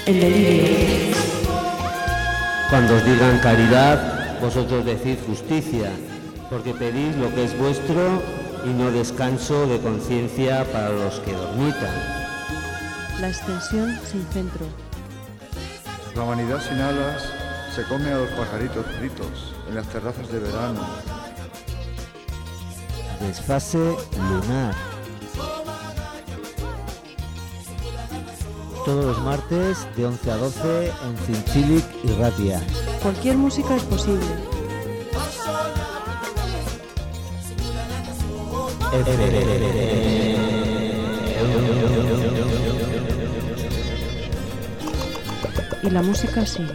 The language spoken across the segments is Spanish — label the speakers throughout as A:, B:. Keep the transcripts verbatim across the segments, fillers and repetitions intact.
A: El delirio.
B: Cuando os digan caridad, vosotros decid justicia, porque pedís lo que es vuestro y no descanso de conciencia para los que dormitan.
A: La extensión sin centro.
C: La humanidad sin alas se come a los pajaritos fritos en las terrazas de verano.
B: Desfase lunar. Todos los martes de once a doce en Zintzilik y Ratia.
A: Cualquier música es posible. Y la música sigue.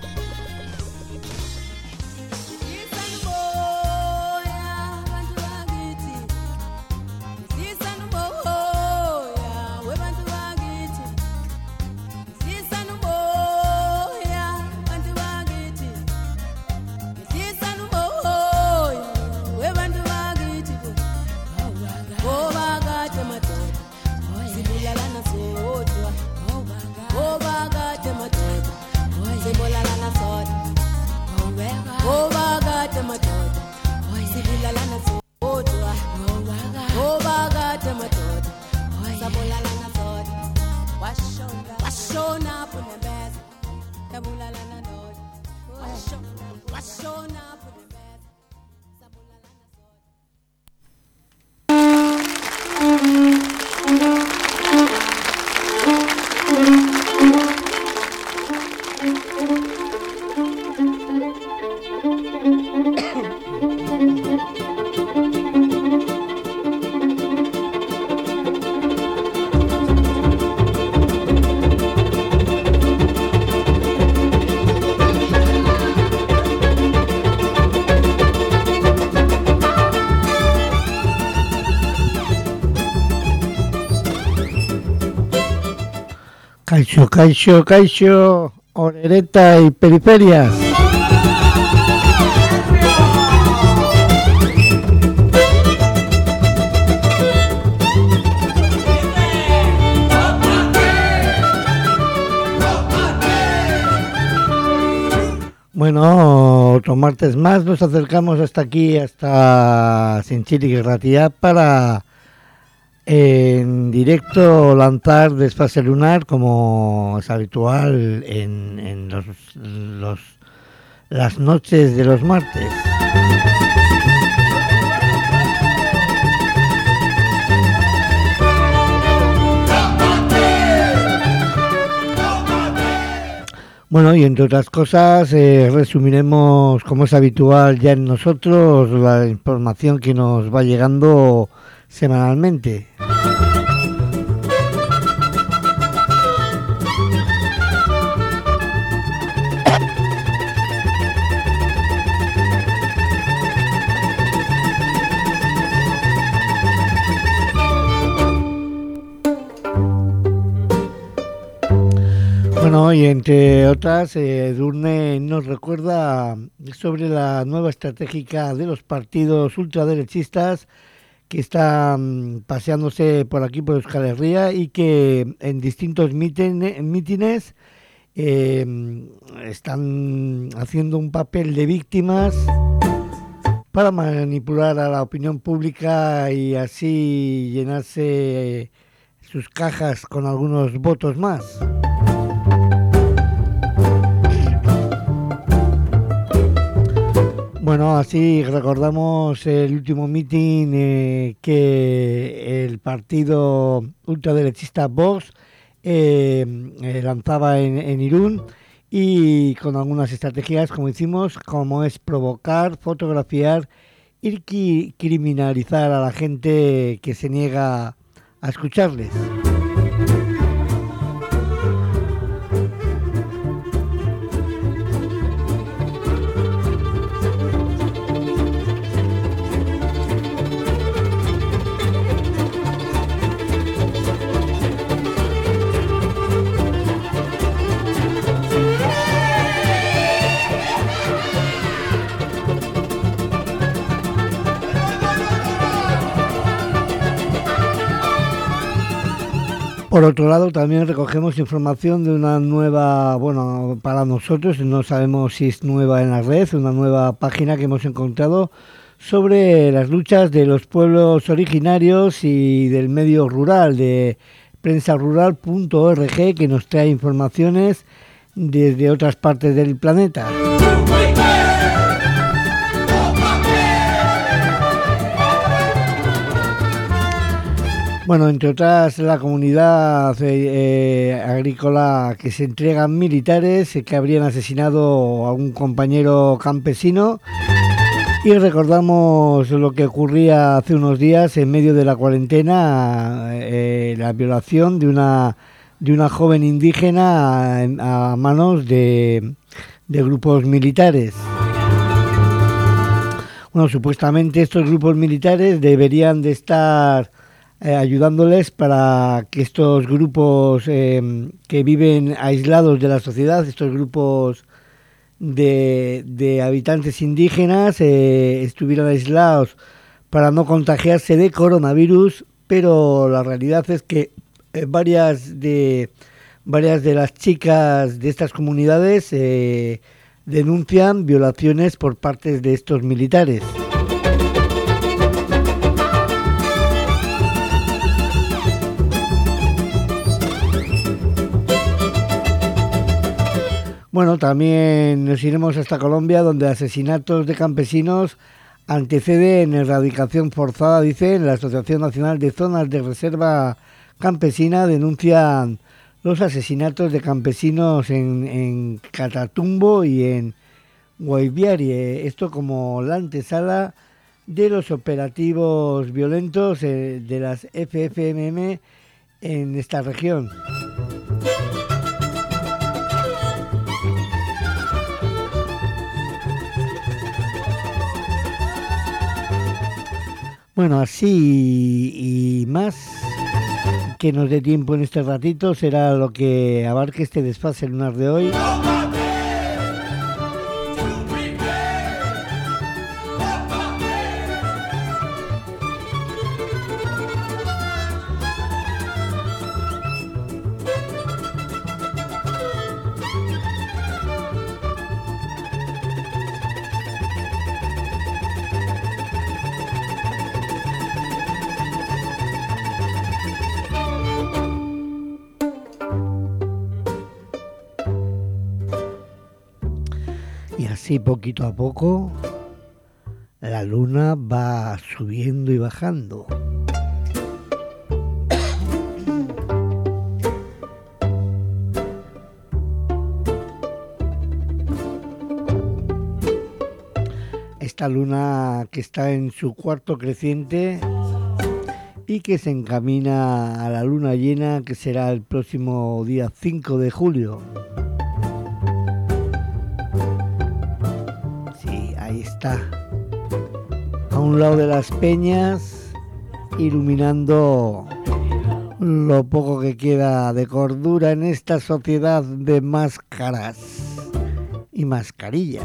D: Caixo, caixo, caixo, orereta y periferias. Bueno, otro martes más nos acercamos hasta aquí, hasta Zintzilik y Ratia, para en directo lanzar Desfase lunar, como es habitual en, en los, los, las noches de los martes. Bueno, y entre otras cosas, eh, resumiremos, como es habitual ya en nosotros, la información que nos va llegando semanalmente. Bueno, y entre otras, eh, Edurne nos recuerda sobre la nueva estratégica de los partidos ultraderechistas que están paseándose por aquí, por Euskal Herria, y que en distintos mítines eh, están haciendo un papel de víctimas para manipular a la opinión pública y así llenarse sus cajas con algunos votos más. Bueno, así recordamos el último mitin eh, que el partido ultraderechista Vox eh, eh, lanzaba en, en Irún, y con algunas estrategias, como hicimos, como es provocar, fotografiar y qui- criminalizar a la gente que se niega a escucharles. Por otro lado, también recogemos información de una nueva, bueno, para nosotros, no sabemos si es nueva en la red, una nueva página que hemos encontrado sobre las luchas de los pueblos originarios y del medio rural, de prensa rural punto org, que nos trae informaciones desde otras partes del planeta. Bueno, entre otras, la comunidad eh, eh, agrícola que se entregan militares eh, que habrían asesinado a un compañero campesino, y recordamos lo que ocurría hace unos días en medio de la cuarentena, eh, la violación de una de una joven indígena a, a manos de, de grupos militares. Bueno, supuestamente estos grupos militares deberían de estar Eh, ayudándoles para que estos grupos eh, que viven aislados de la sociedad, estos grupos de, de habitantes indígenas, eh, estuvieran aislados para no contagiarse de coronavirus, pero la realidad es que eh, varias de varias de las chicas de estas comunidades eh, denuncian violaciones por parte de estos militares. Bueno, también nos iremos hasta Colombia, donde asesinatos de campesinos anteceden erradicación forzada, dicen. La Asociación Nacional de Zonas de Reserva Campesina denuncian los asesinatos de campesinos en, en Catatumbo y en Guayviare. Esto como la antesala de los operativos violentos eh, de las F F M M en esta región. Bueno, así y más que nos dé tiempo en este ratito será lo que abarque este desfase lunar de hoy. Y así poquito a poco la luna va subiendo y bajando. Esta luna que está en su cuarto creciente y que se encamina a la luna llena, que será el próximo día cinco de julio. Ahí está, a un lado de las peñas, iluminando lo poco que queda de cordura en esta sociedad de máscaras y mascarillas.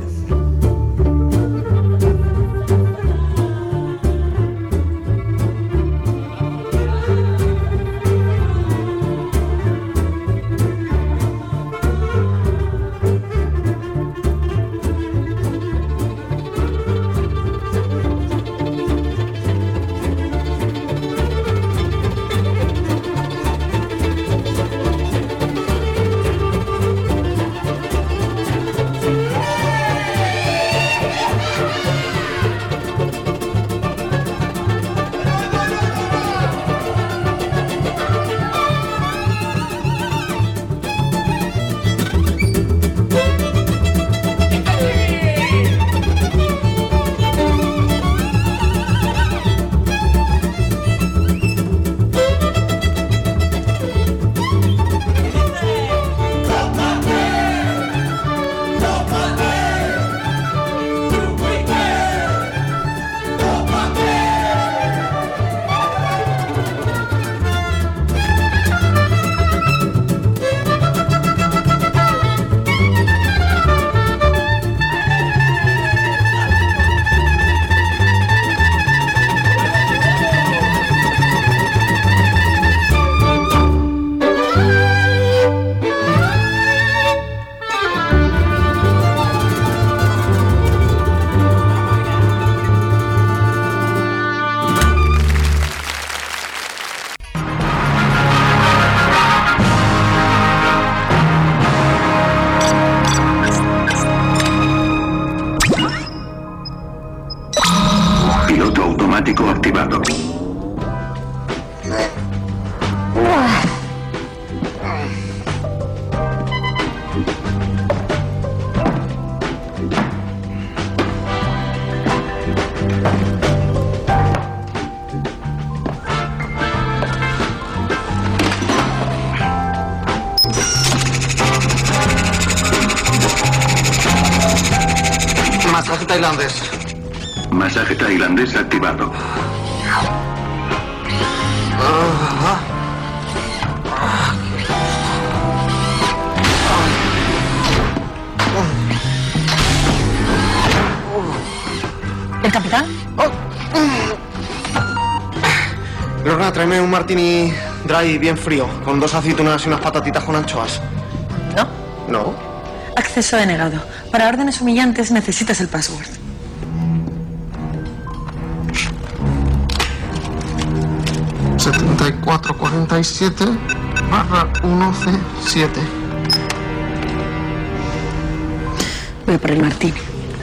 E: Masaje tailandés.
F: Masaje tailandés activado.
E: Ah, ah.
G: ¿El capitán?
E: Oh. Lorna, tráeme un martini dry bien frío, con dos aceitunas y unas patatitas con anchoas.
G: ¿No?
E: ¿No?
G: Acceso denegado. Para órdenes humillantes necesitas el password.
E: setenta y cuatro cuarenta y siete barra uno C siete.
G: Voy por el martini.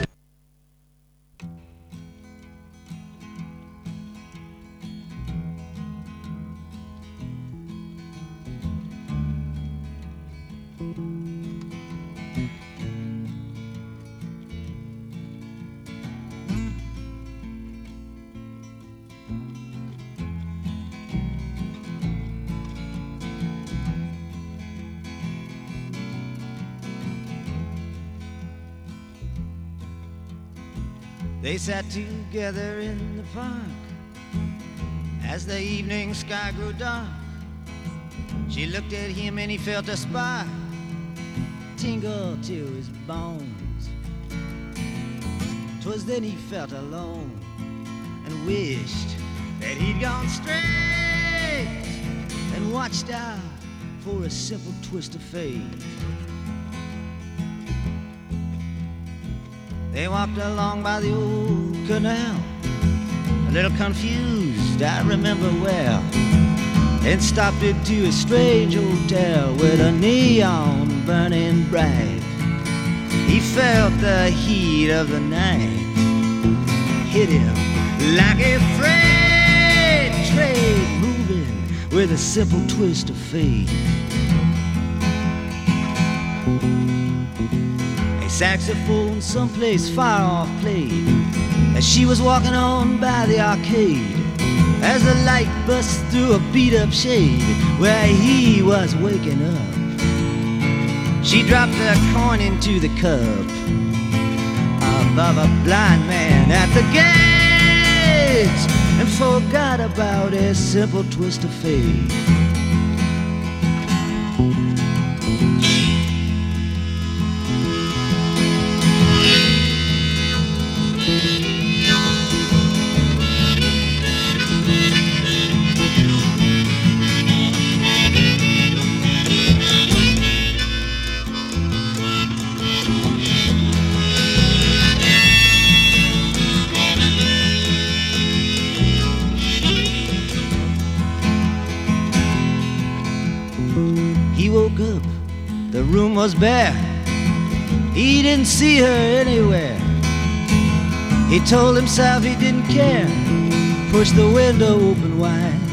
H: They sat together in the park as the evening sky grew dark. She looked at him and he felt a spark tingle to his bones. 'Twas then he felt alone and wished that he'd gone straight and watched out for a simple twist of fate. They walked along by the old canal, a little confused, I remember well, and stopped into a strange hotel with a neon burning bright. He felt the heat of the night hit him like a freight train moving with a simple twist of fate. Saxophone someplace far off played as she was walking on by the arcade, as the light bust through a beat-up shade where he was waking up. She dropped a coin into the cup above a blind man at the gates and forgot about a simple twist of fate. Up, the room was bare. He didn't see her anywhere. He told himself he didn't care. Pushed the window open wide.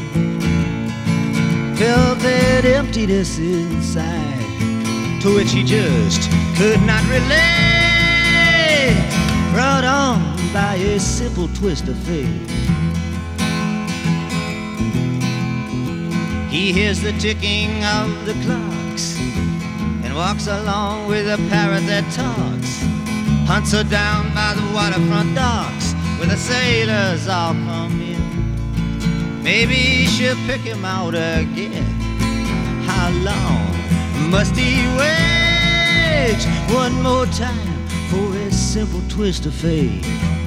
H: Felt that emptiness inside, to which he just could not relate. Brought on by a simple twist of fate. He hears the ticking of the clocks and walks along with a parrot that talks. Hunts her down by the waterfront docks where the sailors all come in. Maybe she'll pick him out again. How long must he wait one more time for a simple twist of fate?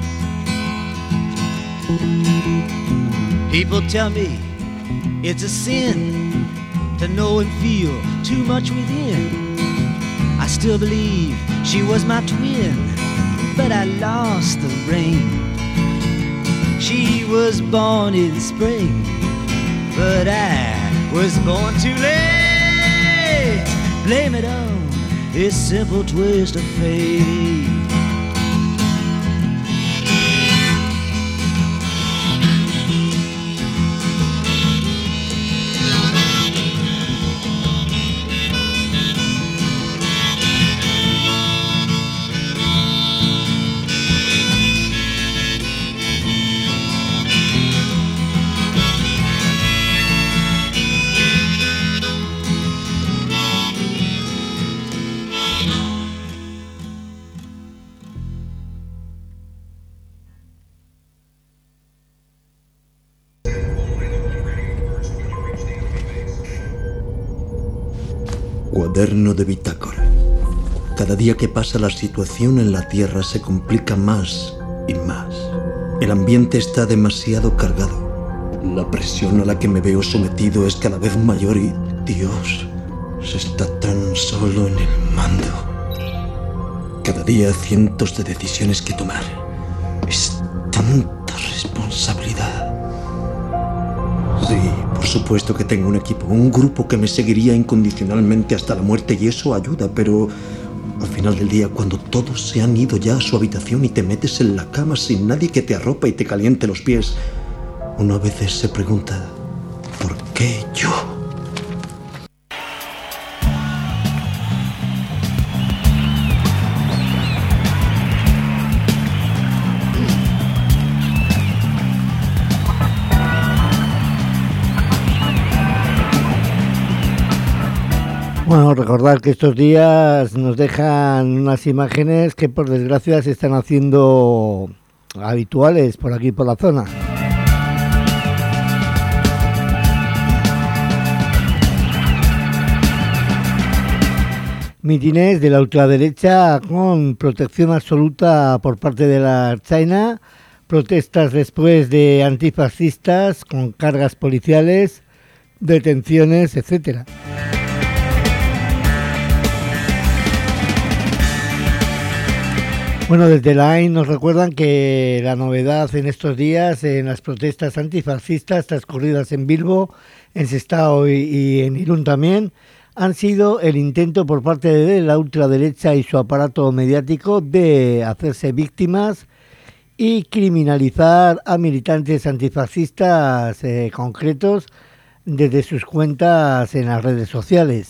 H: People tell me it's a sin to know and feel too much within. I still believe she was my twin, but I lost the ring. She was born in spring, but I was born too late. Blame it on this simple twist of fate.
I: Cuaderno de bitácora. Cada día que pasa la situación en la Tierra se complica más y más. El ambiente está demasiado cargado. La presión a la que me veo sometido es cada vez mayor y, Dios, se está tan solo en el mando. Cada día cientos de decisiones que tomar. Es tanta responsabilidad. Sí, por supuesto que tengo un equipo, un grupo que me seguiría incondicionalmente hasta la muerte y eso ayuda, pero al final del día, cuando todos se han ido ya a su habitación y te metes en la cama sin nadie que te arropa y te caliente los pies, uno a veces se pregunta, ¿por qué yo?
D: Bueno, recordar que estos días nos dejan unas imágenes que por desgracia se están haciendo habituales por aquí, por la zona. Mítines de la ultraderecha con protección absoluta por parte de la Ertzaina, protestas después de antifascistas con cargas policiales, detenciones, etcétera. Bueno, desde la A I nos recuerdan que la novedad en estos días en las protestas antifascistas transcurridas en Bilbo, en Sestao y, y en Irún también, han sido el intento por parte de la ultraderecha y su aparato mediático de hacerse víctimas y criminalizar a militantes antifascistas eh, concretos desde sus cuentas en las redes sociales.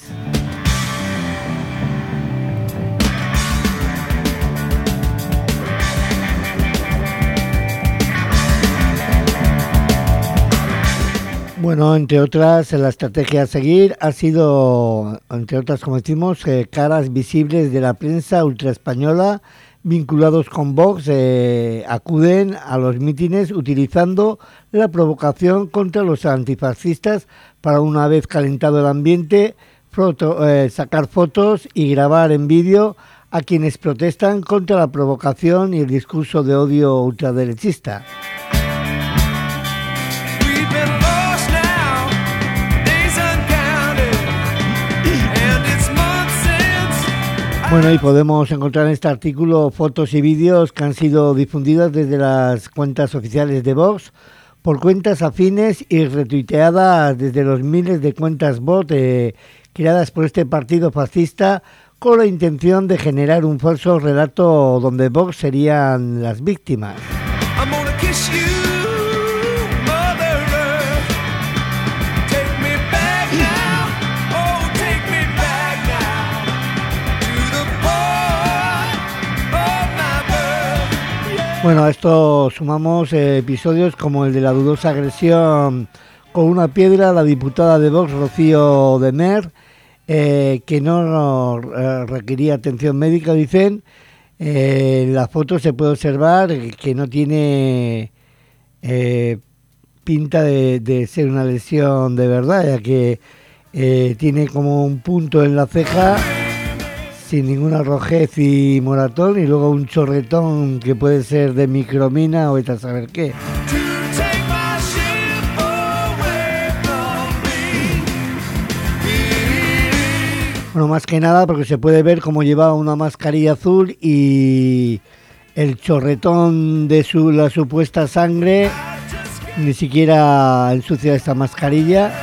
D: Bueno, entre otras, la estrategia a seguir ha sido, entre otras, como decimos, eh, caras visibles de la prensa ultraespañola vinculados con Vox eh, acuden a los mítines utilizando la provocación contra los antifascistas para, una vez calentado el ambiente, foto, eh, sacar fotos y grabar en vídeo a quienes protestan contra la provocación y el discurso de odio ultraderechista. Bueno, y podemos encontrar en este artículo fotos y vídeos que han sido difundidas desde las cuentas oficiales de Vox por cuentas afines y retuiteadas desde los miles de cuentas bot eh, creadas por este partido fascista con la intención de generar un falso relato donde Vox serían las víctimas. Bueno, a esto sumamos eh, episodios como el de la dudosa agresión con una piedra a la diputada de Vox, Rocío de Mer, eh, que no eh, requería atención médica, dicen. Eh, en la foto se puede observar que no tiene eh, pinta de, de ser una lesión de verdad, ya que eh, tiene como un punto en la ceja sin ninguna rojez y moratón, y luego un chorretón que puede ser de micromina o de saber qué. Bueno, más que nada porque se puede ver cómo llevaba una mascarilla azul y el chorretón de su, la supuesta sangre ni siquiera ensucia esta mascarilla.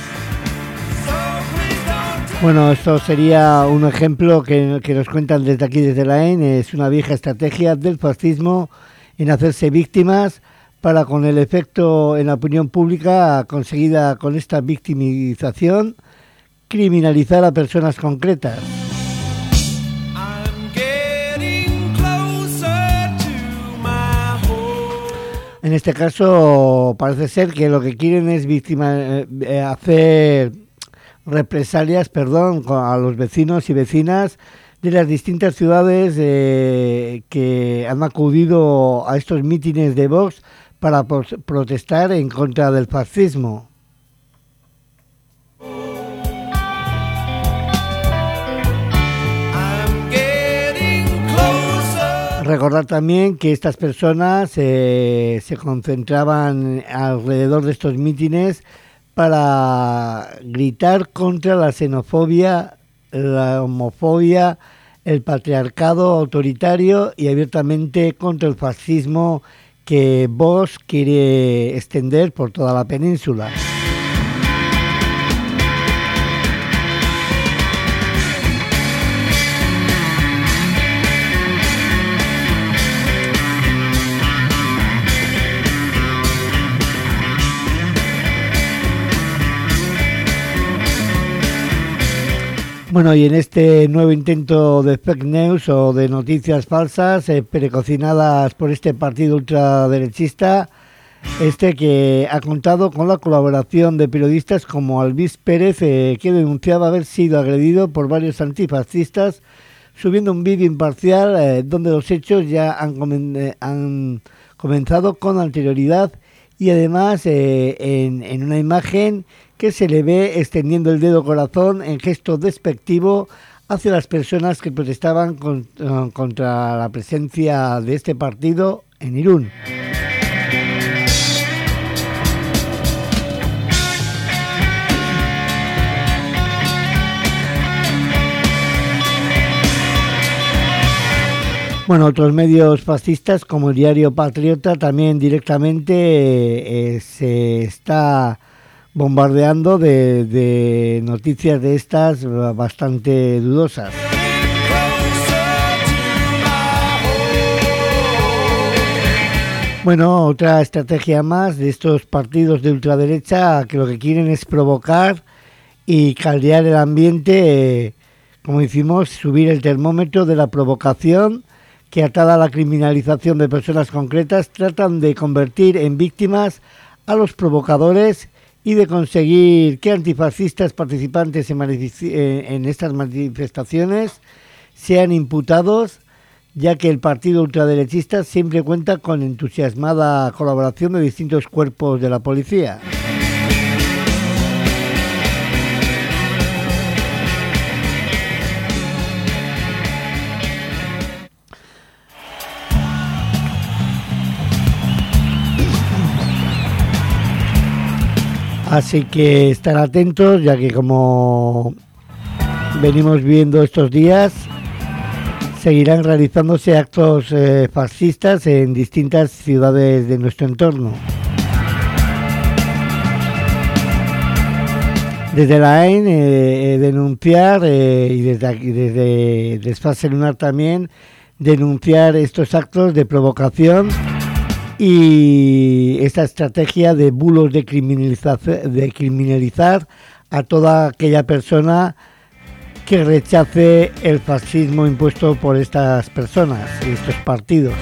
D: Bueno, esto sería un ejemplo que, que nos cuentan desde aquí, desde la A E N. Es una vieja estrategia del fascismo en hacerse víctimas para, con el efecto en la opinión pública conseguida con esta victimización, criminalizar a personas concretas. En este caso parece ser que lo que quieren es victima, eh, hacer represalias, perdón, a los vecinos y vecinas de las distintas ciudades eh, que han acudido a estos mítines de Vox para protestar en contra del fascismo. recordar también que estas personas eh, se concentraban alrededor de estos mítines para gritar contra la xenofobia, la homofobia, el patriarcado autoritario y abiertamente contra el fascismo que Vox quiere extender por toda la península. Bueno, y en este nuevo intento de fake news o de noticias falsas eh, precocinadas por este partido ultraderechista, este que ha contado con la colaboración de periodistas como Alvis Pérez, eh, que denunciaba haber sido agredido por varios antifascistas, subiendo un vídeo imparcial eh, donde los hechos ya han, comen- eh, han comenzado con anterioridad y además eh, en, en una imagen que se le ve extendiendo el dedo corazón en gesto despectivo hacia las personas que protestaban con, uh, contra la presencia de este partido en Irún. Bueno, otros medios fascistas como el diario Patriota también directamente eh, eh, se está bombardeando de, de noticias de estas bastante dudosas. Bueno, otra estrategia más de estos partidos de ultraderecha que lo que quieren es provocar y caldear el ambiente, eh, como decimos, subir el termómetro de la provocación, que atada a la criminalización de personas concretas tratan de convertir en víctimas a los provocadores y de conseguir que antifascistas participantes en, manific- en estas manifestaciones sean imputados, ya que el partido ultraderechista siempre cuenta con entusiasmada colaboración de distintos cuerpos de la policía. Así que estar atentos, ya que como venimos viendo estos días, seguirán realizándose actos eh, fascistas en distintas ciudades de nuestro entorno. Desde la A E N eh, eh, denunciar, eh, y desde, aquí, desde Desfase Lunar también, denunciar estos actos de provocación y esta estrategia de bulos de criminalizar, de criminalizar a toda aquella persona que rechace el fascismo impuesto por estas personas y estos partidos.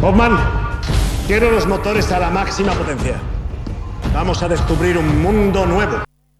J: Hoffman, quiero los motores a la máxima potencia. Vamos a descubrir un mundo nuevo.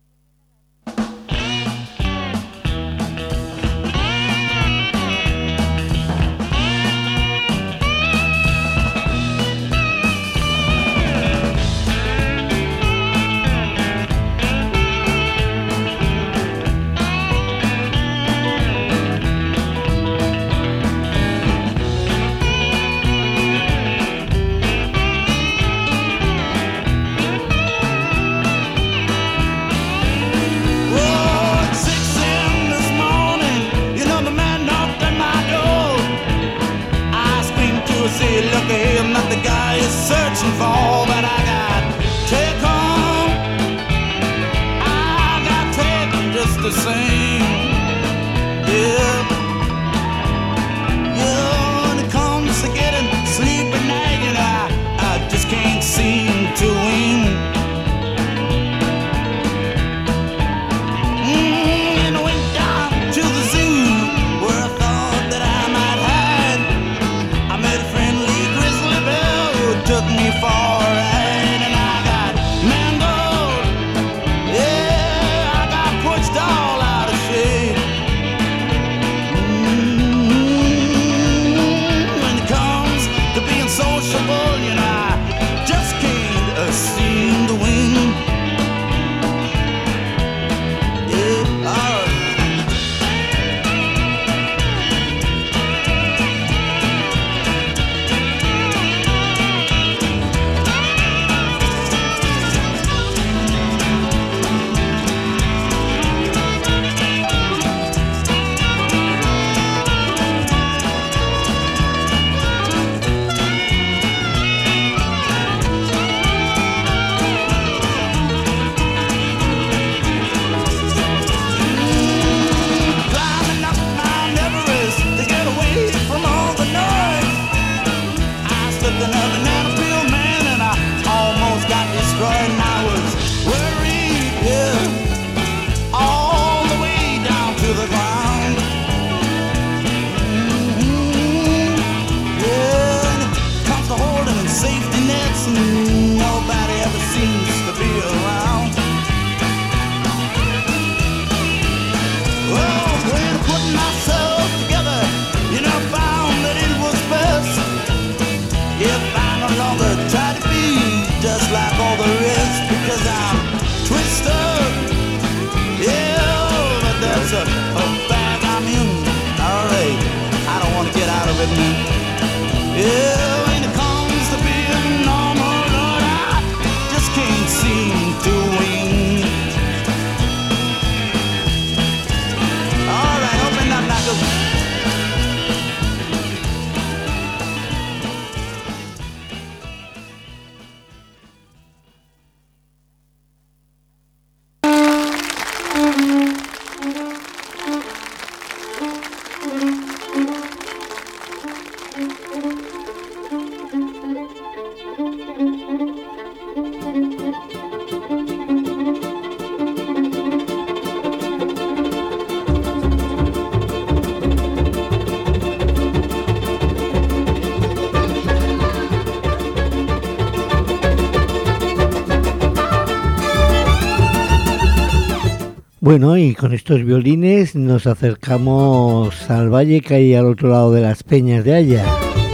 D: Bueno, y con estos violines nos acercamos al valle que hay al otro lado de las peñas de Haya.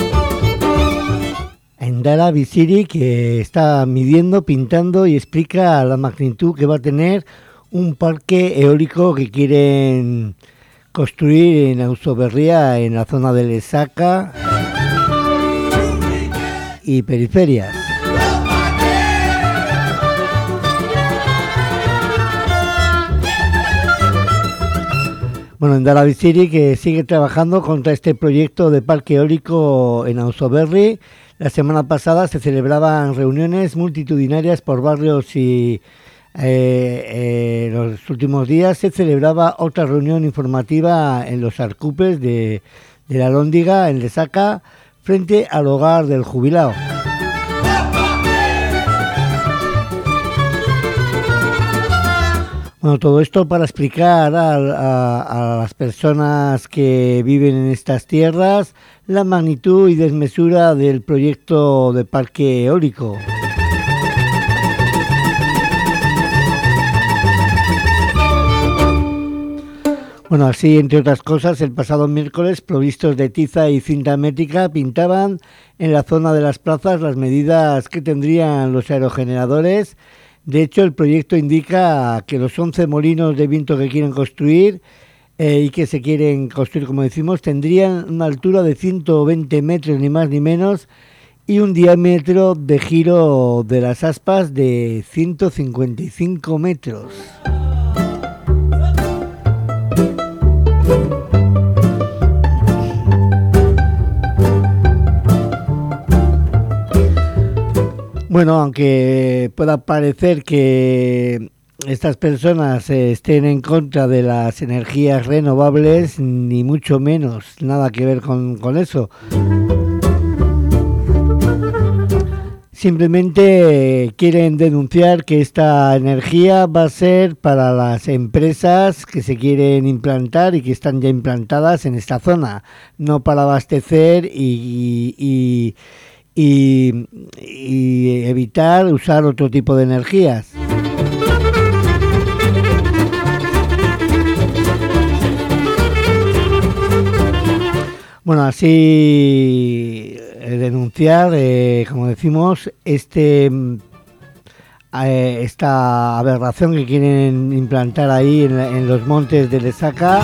D: Endara Biziri, que está midiendo, pintando y explica la magnitud que va a tener un parque eólico que quieren construir en Ausoberria, en la zona de Lesaca y periferias. Bueno, Endara Biziri, que sigue trabajando contra este proyecto de parque eólico en Ausoberri. La semana pasada se celebraban reuniones multitudinarias por barrios y eh, eh, los últimos días se celebraba otra reunión informativa en los Arcupes de, de la Lóndiga, en Lesaca, frente al hogar del jubilado. Bueno, todo esto para explicar a, a, a las personas que viven en estas tierras la magnitud y desmesura del proyecto de parque eólico. Bueno, así, entre otras cosas, el pasado miércoles, provistos de tiza y cinta métrica, pintaban en la zona de las plazas las medidas que tendrían los aerogeneradores. De hecho, el proyecto indica que los once molinos de viento que quieren construir eh, y que se quieren construir, como decimos, tendrían una altura de ciento veinte metros, ni más ni menos, y un diámetro de giro de las aspas de ciento cincuenta y cinco metros. Bueno, aunque pueda parecer que estas personas eh, estén en contra de las energías renovables, ni mucho menos, nada que ver con, con eso. Simplemente eh, quieren denunciar que esta energía va a ser para las empresas que se quieren implantar y que están ya implantadas en esta zona, no para abastecer y... y Y, y evitar usar otro tipo de energías. Bueno, así eh, denunciar, eh, como decimos, este eh, esta aberración que quieren implantar ahí en, en los montes de Lesaca.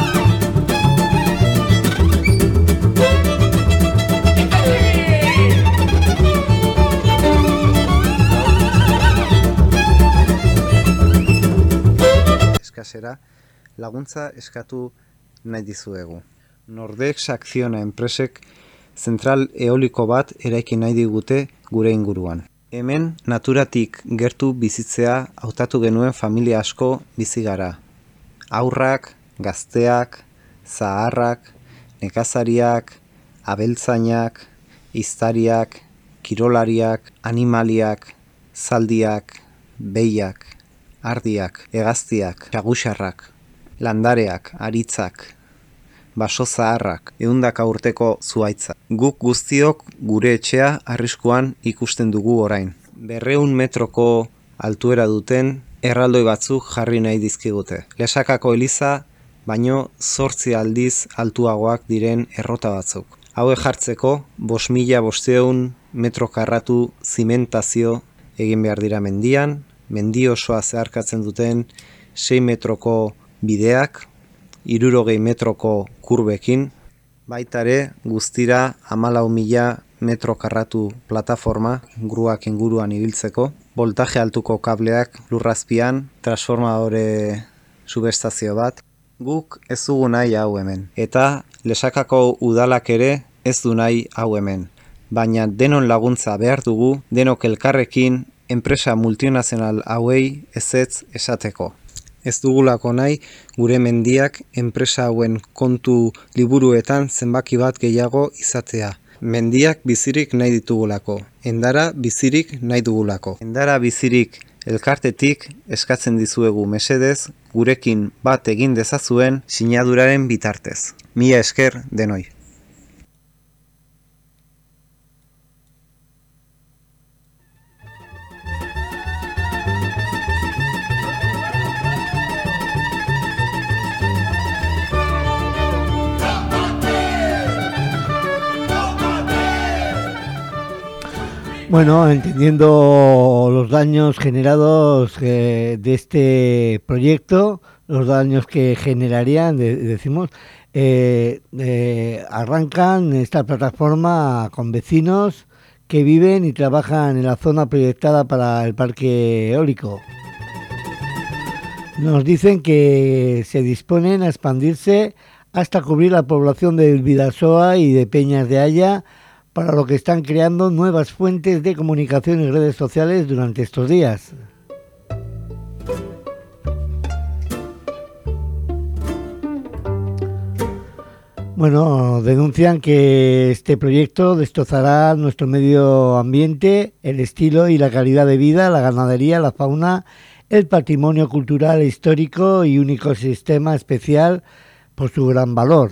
K: Eskasera, laguntza eskatu nahi dizuegu. Nordex Acciona enpresek zentral eoliko bat eraiki nahi digute gure inguruan. Hemen naturatik gertu bizitzea hautatu genuen familia asko bizi gara. Haurrak, gazteak, zaharrak, nekazariak, abeltzainak, iztariak, kirolariak, animaliak, zaldiak, behiak, ardiak, hegaztiak, txaguxarrak, landareak, aritzak, baso zaharrak, ehundaka urteko zuhaitza. Guk guztiok gure etxea arriskuan ikusten dugu orain. Berreun metroko altuera duten erraldoi batzuk jarri nahi dizkigute. Lesakako eliza baino zortzi aldiz altuagoak diren errota batzuk. Hauek jartzeko bost mila bostehun metro karratu zimentazio egin behar dira mendian, mendi osoa zeharkatzen duten sei metroko bideak, hirurogei metroko kurbekin, baitare guztira hamalau mila metro karratu plataforma gruak inguruan ibiltzeko, voltaje altuko kableak lurrazpian, transformadore subestazio bat. Guk ez dugu nahi hau hemen, eta Lesakako udalak ere ez du nahi hau hemen. Baina denon laguntza behar dugu, denok elkarrekin enpresa multinazional hauei ezetz esateko. Ez dugulako nahi gure mendiak enpresa hauen kontu liburuetan zenbaki bat gehiago izatea. Mendiak bizirik nahi ditugulako, endara bizirik nahi dugulako. Endara bizirik elkartetik eskatzen dizuegu mesedez gurekin bat egin dezazuen sinaduraren bitartez. Mila esker denoi.
D: Bueno, entendiendo los daños generados eh, de este proyecto, los daños que generarían, de, decimos, eh, eh, arrancan esta plataforma con vecinos que viven y trabajan en la zona proyectada para el parque eólico. Nos dicen que se disponen a expandirse hasta cubrir la población de Bidasoa y de Peñas de Haya, para lo que están creando nuevas fuentes de comunicación y redes sociales durante estos días. Bueno, denuncian que este proyecto destrozará nuestro medio ambiente, el estilo y la calidad de vida, la ganadería, la fauna, el patrimonio cultural e histórico y un ecosistema especial por su gran valor.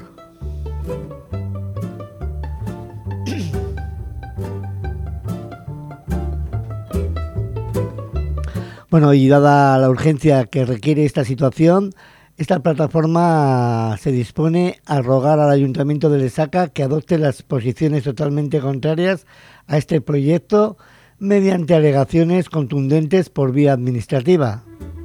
D: Bueno, y dada la urgencia que requiere esta situación, esta plataforma se dispone a rogar al Ayuntamiento de Lesaca que adopte las posiciones totalmente contrarias a este proyecto mediante alegaciones contundentes por vía administrativa.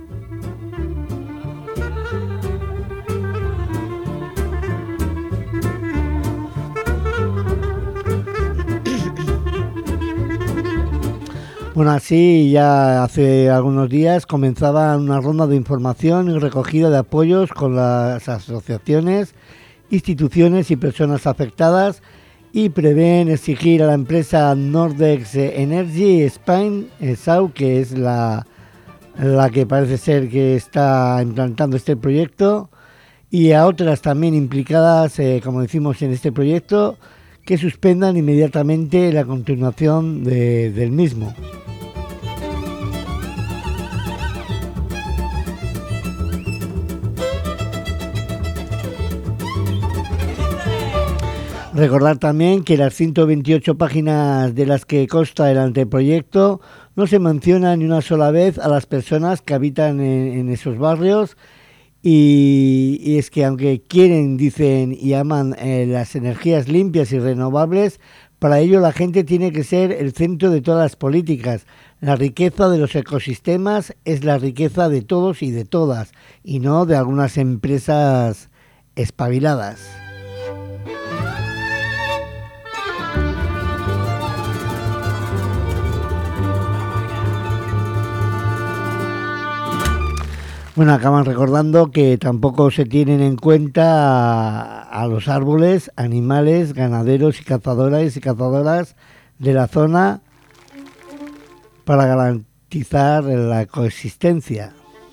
D: Bueno, así ya hace algunos días comenzaba una ronda de información y recogida de apoyos con las asociaciones, instituciones y personas afectadas y prevén exigir a la empresa Nordex Energy Spain, S A U, que es la, la que parece ser que está implantando este proyecto, y a otras también implicadas, eh, como decimos, en este proyecto, que suspendan inmediatamente la continuación de, del mismo. Recordar también que las ciento veintiocho páginas de las que consta el anteproyecto no se menciona ni una sola vez a las personas que habitan en, en esos barrios y, y es que aunque quieren, dicen y aman eh, las energías limpias y renovables, para ello la gente tiene que ser el centro de todas las políticas. La riqueza de los ecosistemas es la riqueza de todos y de todas y no de algunas empresas espabiladas. Bueno, acaban recordando que tampoco se tienen en cuenta a, a los árboles, animales, ganaderos y cazadores y cazadoras de la zona para garantizar la coexistencia.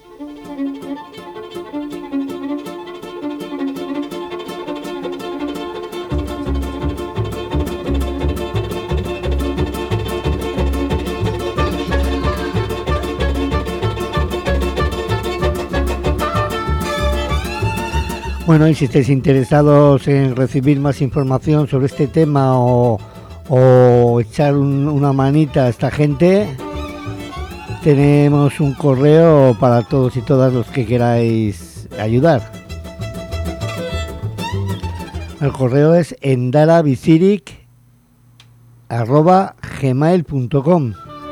D: Bueno, y si estáis interesados en recibir más información sobre este tema o, o echar un, una manita a esta gente, tenemos un correo para todos y todas los que queráis ayudar. El correo es endarabiciric arroba gmail punto com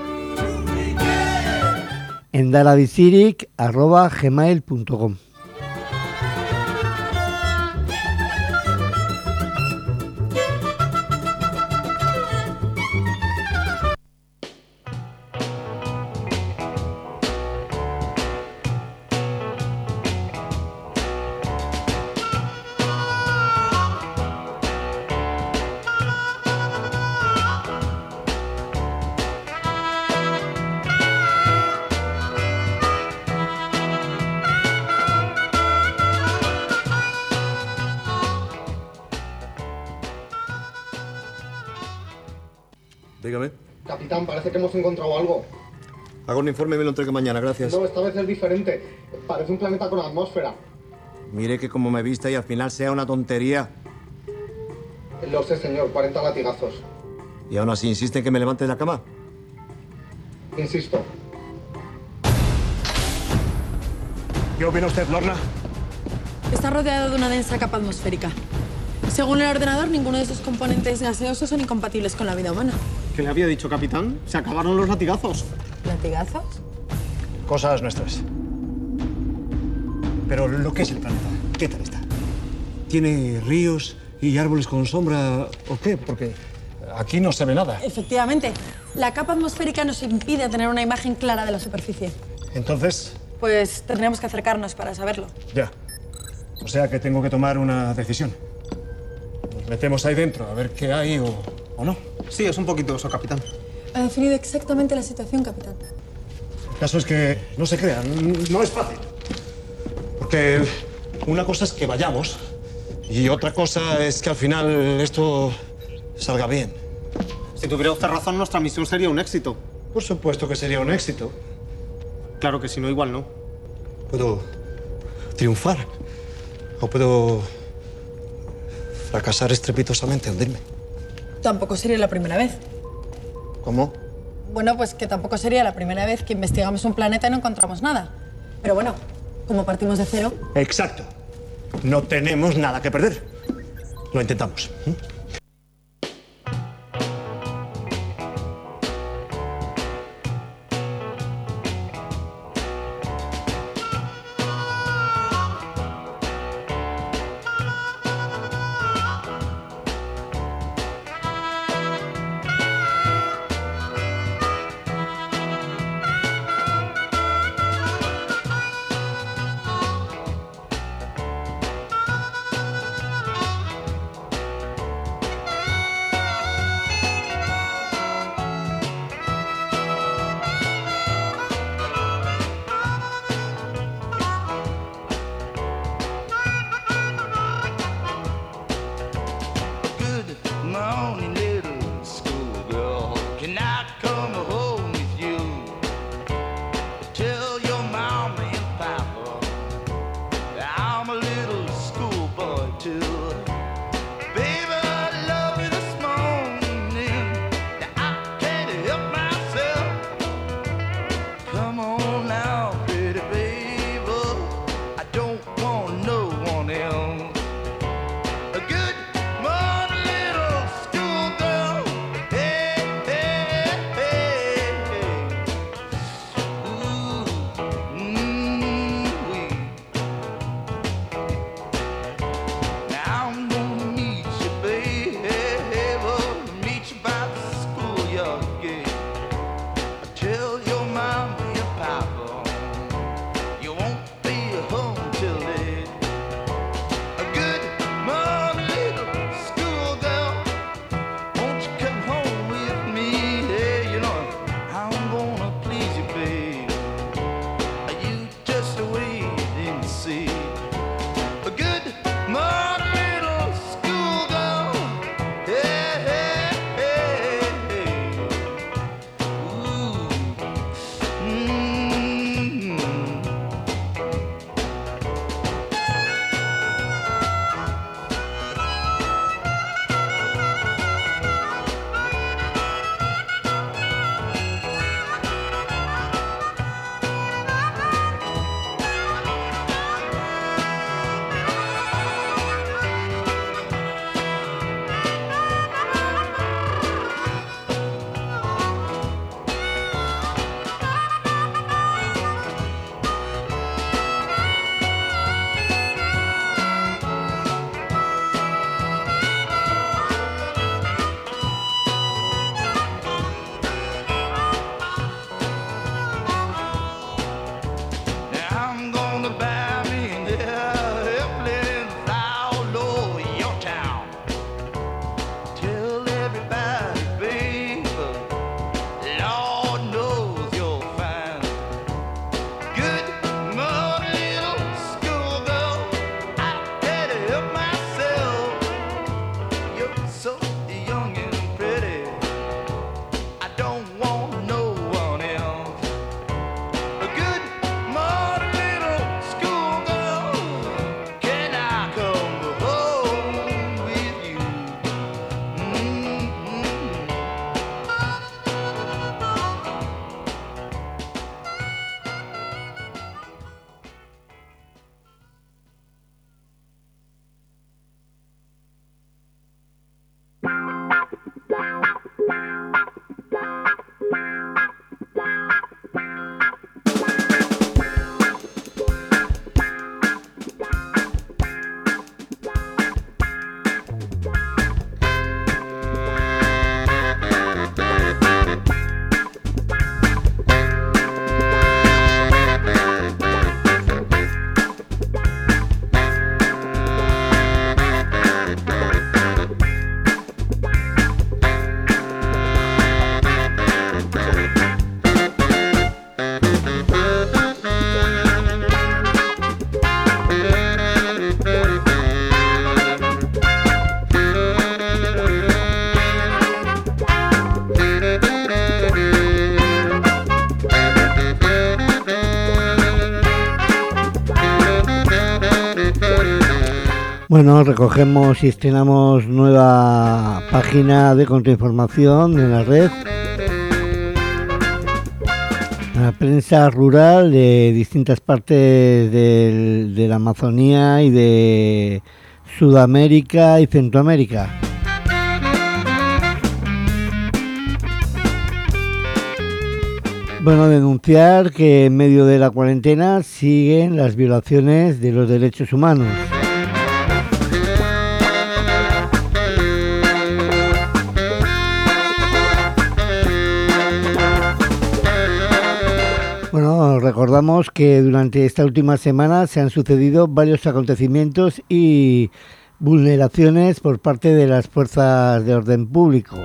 D: endarabiciric arroba gmail punto com.
L: Dígame.
M: Capitán, parece que hemos encontrado algo.
L: Hago un informe y me lo entregue mañana, gracias.
M: No, esta vez es diferente. Parece un planeta con atmósfera.
L: Mire que como me viste y al final sea una tontería.
M: Lo sé, señor. cuarenta latigazos.
L: ¿Y aún así insiste en que me levante de la cama?
M: Insisto.
J: ¿Qué opina usted, Lorna?
N: Está rodeado de una densa capa atmosférica. Según el ordenador, ninguno de esos componentes gaseosos son incompatibles con la vida humana.
M: ¿Qué le había dicho, capitán? Se acabaron los latigazos.
N: ¿Latigazos?
J: Cosas nuestras. Pero lo que es el planeta, ¿qué tal está?
L: ¿Tiene ríos y árboles con sombra o qué? Porque aquí no se ve nada.
N: Efectivamente. La capa atmosférica nos impide tener una imagen clara de la superficie.
J: Entonces,
N: Pues tendremos que acercarnos para saberlo.
J: ya. O sea que tengo que tomar una decisión. Nos metemos ahí dentro a ver qué hay o, o no.
M: Sí, es un poquito eso, capitán.
N: Ha definido exactamente la situación, capitán.
J: El caso es que no se crean, no es fácil. Porque una cosa es que vayamos y otra cosa es que al final esto salga bien.
M: Si tuviera usted razón, nuestra misión sería un éxito.
J: Por supuesto que sería un éxito. claro que si no, igual no. Puedo triunfar o puedo fracasar estrepitosamente, hundirme.
N: Tampoco sería la primera vez.
J: ¿Cómo?
N: Bueno, pues que tampoco sería la primera vez que investigamos un planeta y no encontramos nada. Pero bueno, como partimos de cero...
J: Exacto. No tenemos nada que perder. Lo intentamos. ¿eh?
D: Bueno, recogemos y estrenamos nueva página de contrainformación en la red. La prensa rural de distintas partes del, de la Amazonía y de Sudamérica y Centroamérica. Bueno, denunciar que en medio de la cuarentena siguen las violaciones de los derechos humanos. Bueno, recordamos que durante esta última semana se han sucedido varios acontecimientos y vulneraciones por parte de las fuerzas de orden público.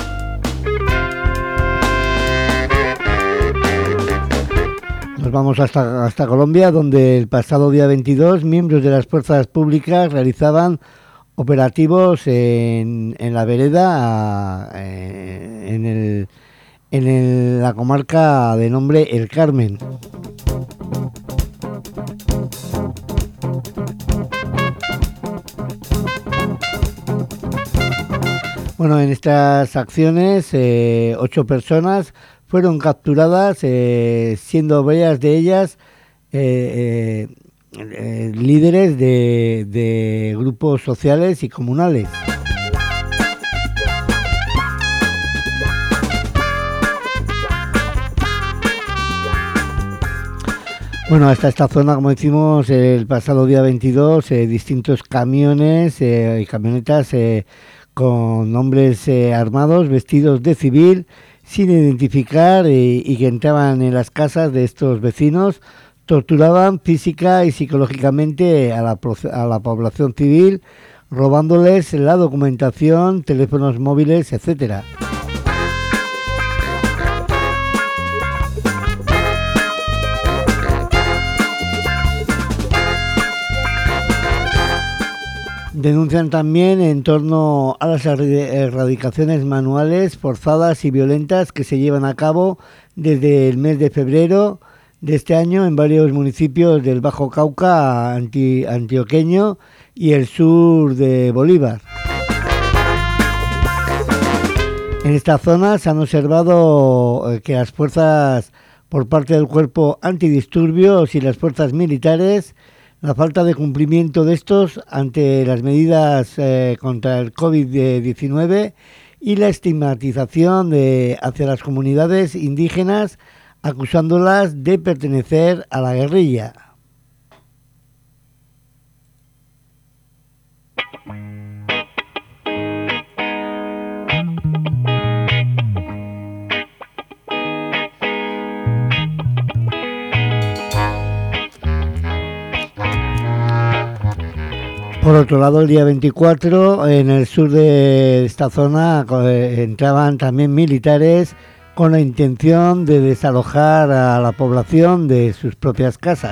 D: Nos vamos hasta, hasta Colombia, donde el pasado día veintidós miembros de las fuerzas públicas realizaban operativos en, en la vereda, en, el, en el, la comarca de nombre El Carmen. Bueno, en estas acciones, eh, ocho personas fueron capturadas, eh, siendo varias de ellas eh, eh, eh, líderes de, de grupos sociales y comunales. Bueno, hasta esta zona, como decimos, el pasado día veintidós, eh, distintos camiones eh, y camionetas eh, con hombres eh, armados, vestidos de civil, sin identificar eh, y que entraban en las casas de estos vecinos, torturaban física y psicológicamente a la, a la población civil, robándoles la documentación, teléfonos móviles, etcétera. Denuncian también en torno a las erradicaciones manuales forzadas y violentas que se llevan a cabo desde el mes de febrero de este año en varios municipios del Bajo Cauca anti, antioqueño y el sur de Bolívar. En esta zona se han observado que las fuerzas por parte del cuerpo antidisturbios y las fuerzas militares, la falta de cumplimiento de estos ante las medidas eh, contra el COVID diecinueve y la estigmatización de, hacia las comunidades indígenas, acusándolas de pertenecer a la guerrilla. Por otro lado, el día veinticuatro, en el sur de esta zona, eh, entraban también militares con la intención de desalojar a la población de sus propias casas.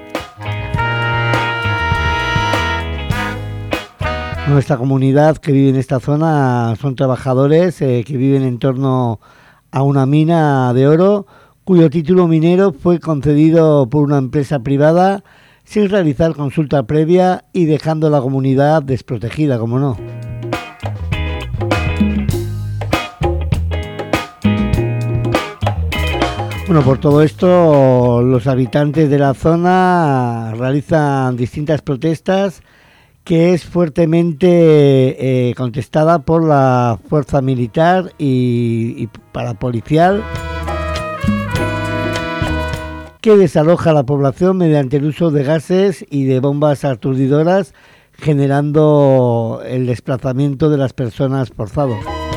D: Nuestra comunidad que vive en esta zona son trabajadores eh, que viven en torno a una mina de oro, cuyo título minero fue concedido por una empresa privada sin realizar consulta previa y dejando a la comunidad desprotegida, como no. Bueno, por todo esto, los habitantes de la zona realizan distintas protestas que es fuertemente eh, contestada por la fuerza militar y, y parapolicial, que desaloja a la población mediante el uso de gases y de bombas aturdidoras, generando el desplazamiento de las personas forzado.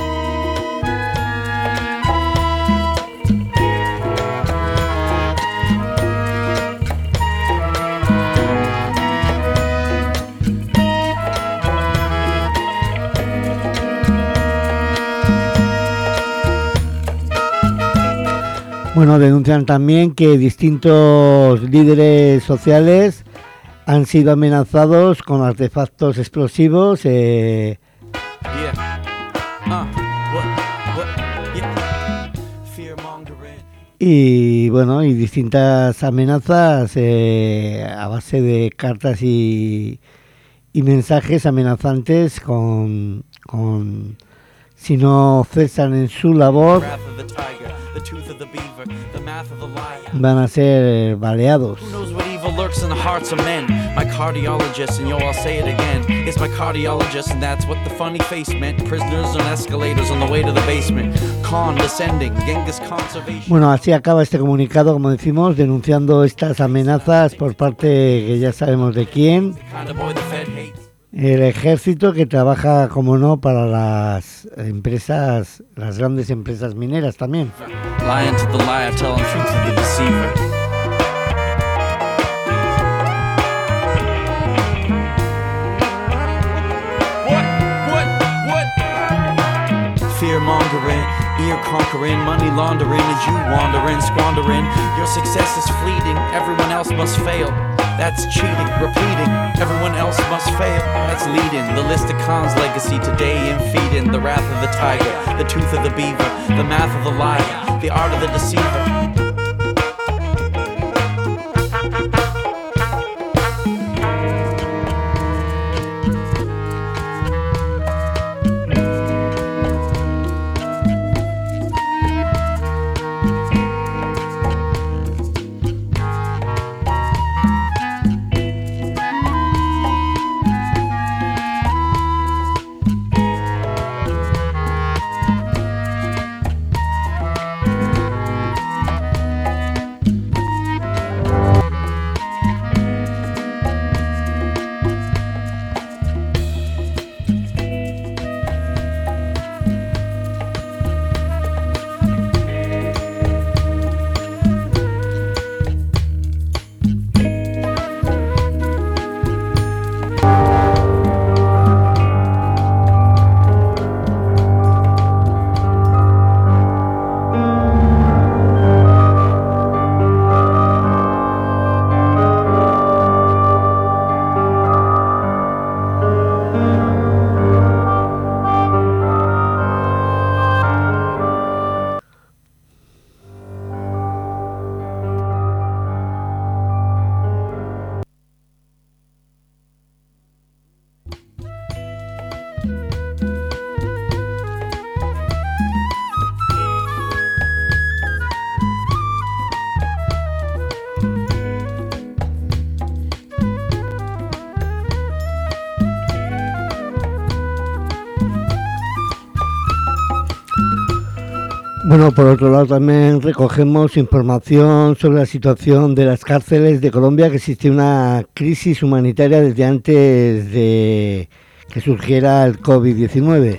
D: Bueno, denuncian también que distintos líderes sociales han sido amenazados con artefactos explosivos eh, y bueno y distintas amenazas eh, a base de cartas y, y mensajes amenazantes con, con si no cesan en su labor, van a ser baleados.
O: Lurks in the hearts of men. My cardiologist, and yo, I'll say it again. It's my cardiologist, and that's what the funny face meant. Prisoners on escalators on the way to the basement. Condescending, Genghis conservation.
D: Bueno, así acaba este comunicado, como decimos, denunciando estas amenazas por parte, que ya sabemos de quién. El ejército, que trabaja, como no, para las empresas, las grandes empresas mineras también.
O: Lying to the liar, telling truth to the deceiver. Fear-mongering, ear-conquering, money laundering as you wandering, squandering. Your success is fleeting, everyone else must fail. That's cheating, repeating, everyone else must fail. That's leading, the list of Khan's legacy today in feeding. The wrath of the tiger, the tooth of the beaver, the math of the liar, the art of the deceiver.
D: Bueno, por otro lado también recogemos información sobre la situación de las cárceles de Colombia, que existe una crisis humanitaria desde antes de que surgiera el COVID diecinueve.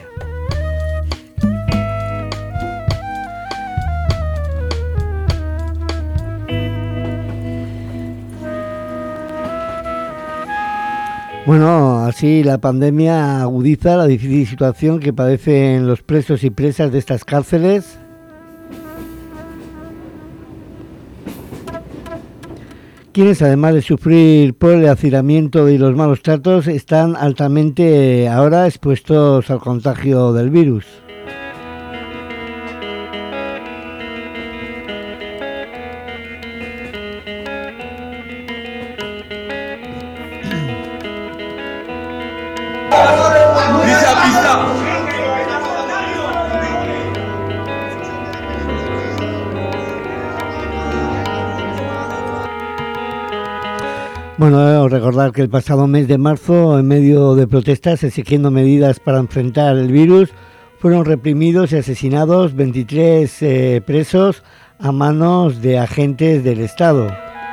D: Bueno, así la pandemia agudiza la difícil situación que padecen los presos y presas de estas cárceles. Quienes, además de sufrir por el hacinamiento y los malos tratos, están altamente ahora expuestos al contagio del virus. Bueno, recordar que el pasado mes de marzo, en medio de protestas exigiendo medidas para enfrentar el virus, fueron reprimidos y asesinados veintitrés eh, presos a manos de agentes del Estado.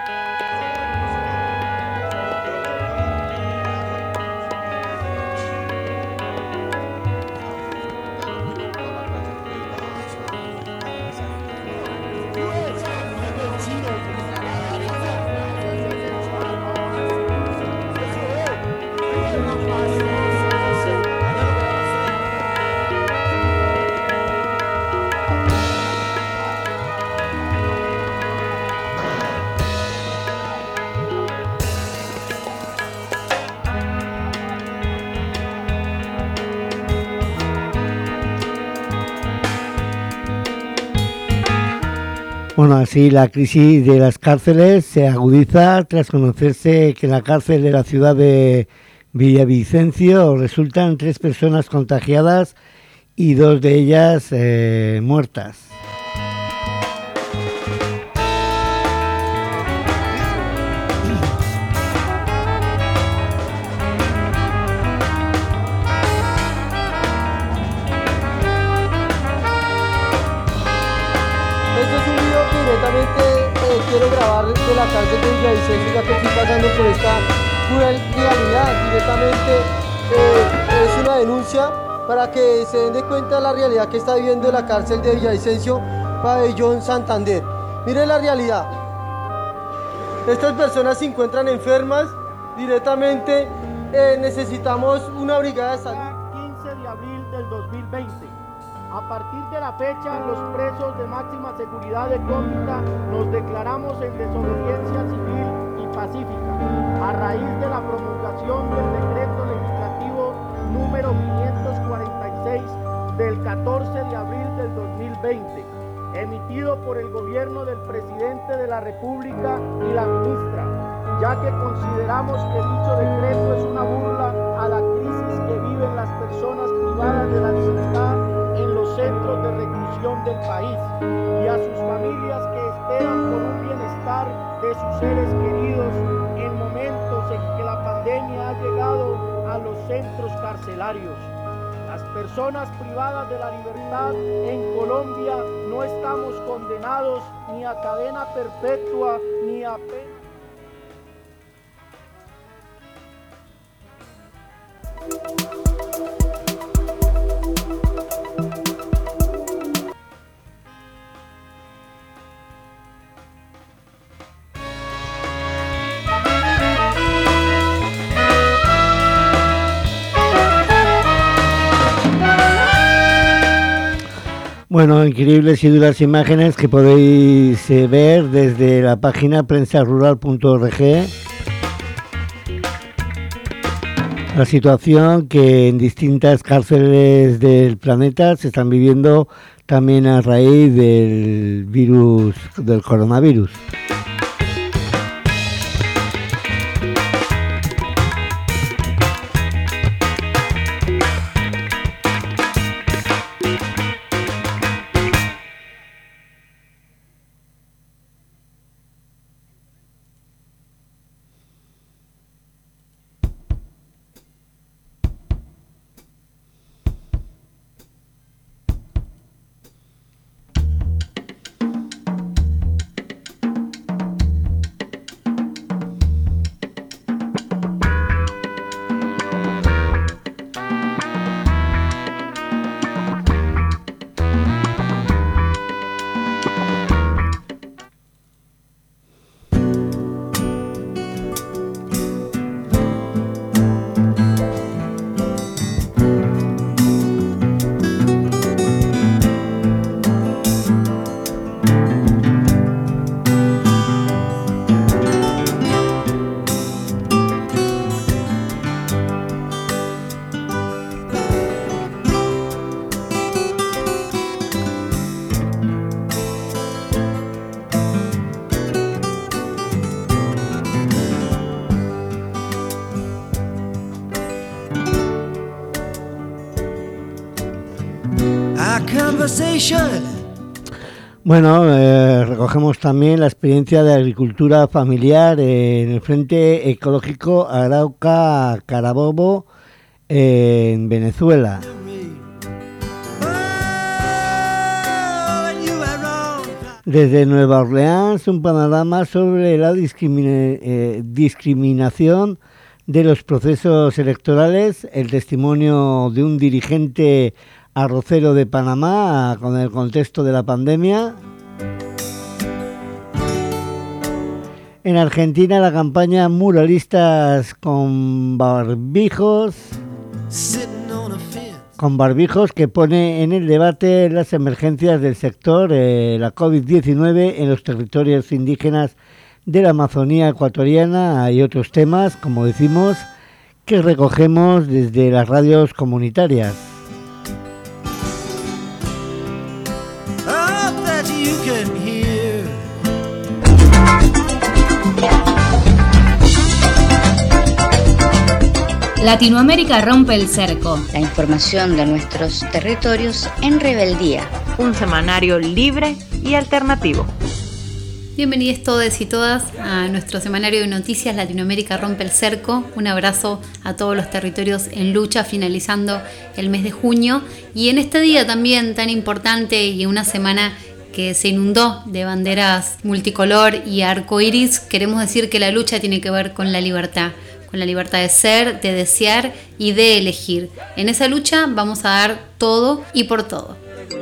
D: Bueno, así la crisis de las cárceles se agudiza tras conocerse que en la cárcel de la ciudad de, Villavicencio resultan tres personas contagiadas y dos de ellas eh, muertas.
P: Quiero grabar de la cárcel de Villavicencio, ya que estoy pasando por esta cruel realidad. Directamente eh, es una denuncia para que se den de cuenta de la realidad que está viviendo la cárcel de Villavicencio, Pabellón Santander. Miren la realidad. Estas personas se encuentran enfermas. Directamente eh, necesitamos una brigada de salud.
Q: quince de abril del dos mil veinte. A partir de la fecha, los presos de máxima seguridad de Cóndita nos declaramos en desobediencia civil y pacífica, a raíz de la promulgación del decreto legislativo número quinientos cuarenta y seis del catorce de abril del dos mil veinte, emitido por el gobierno del presidente de la República y la ministra, ya que consideramos que dicho decreto es una burla a la crisis que viven las personas privadas de la libertad en los centros de reclusión del país y a sus familias que esperan por un bienestar de sus seres queridos en momentos en que la pandemia ha llegado a los centros carcelarios. Las personas privadas de la libertad en Colombia no estamos condenados ni a cadena perpetua ni a pena.
D: Bueno, increíbles y duras imágenes que podéis eh, ver desde la página prensa rural punto org. La situación que en distintas cárceles del planeta se están viviendo también a raíz del virus, del coronavirus. Bueno, eh, recogemos también la experiencia de agricultura familiar en el Frente Ecológico Arauca-Carabobo eh, en Venezuela. Desde Nueva Orleans, un panorama sobre la discrimina- eh, discriminación de los procesos electorales, el testimonio de un dirigente arrocero de Panamá con el contexto de la pandemia. En Argentina, la campaña Muralistas con barbijos, con barbijos que pone en el debate las emergencias del sector, eh, la covid diecinueve en los territorios indígenas de la Amazonía ecuatoriana y otros temas, como decimos, que recogemos desde las radios comunitarias.
R: Latinoamérica rompe el cerco.
S: La información de nuestros territorios en rebeldía.
T: Un semanario libre y alternativo.
U: Bienvenidos todos y todas a nuestro semanario de noticias Latinoamérica rompe el cerco. Un abrazo a todos los territorios en lucha, finalizando el mes de junio. Y en este día también tan importante y una semana que se inundó de banderas multicolor y arcoíris, queremos decir que la lucha tiene que ver con la libertad. Con la libertad de ser, de desear y de elegir. En esa lucha vamos a dar todo y por todo.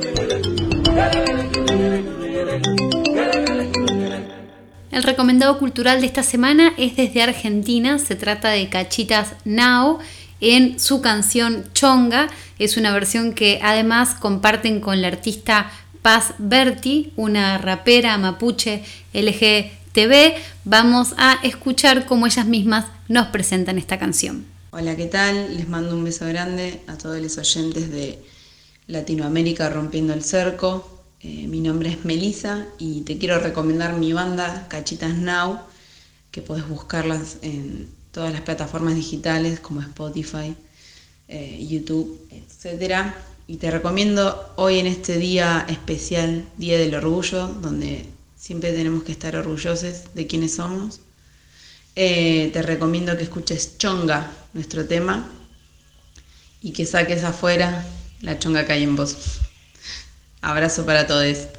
U: El recomendado cultural de esta semana es desde Argentina. Se trata de Cachitas Now en su canción Chonga. Es una versión que además comparten con la artista Paz Berti, una rapera mapuche L G T B. Vamos a escuchar cómo ellas mismas nos presentan esta canción.
V: Hola, ¿qué tal? Les mando un beso grande a todos los oyentes de Latinoamérica Rompiendo el Cerco. Eh, mi nombre es Melissa y te quiero recomendar mi banda Cachitas Now, que podés buscarlas en todas las plataformas digitales como Spotify, eh, YouTube, etcétera. Y te recomiendo hoy en este día especial, Día del Orgullo, donde siempre tenemos que estar orgullosos de quiénes somos. Eh, te recomiendo que escuches Chonga, nuestro tema, y que saques afuera la chonga que hay en vos. Abrazo para todos.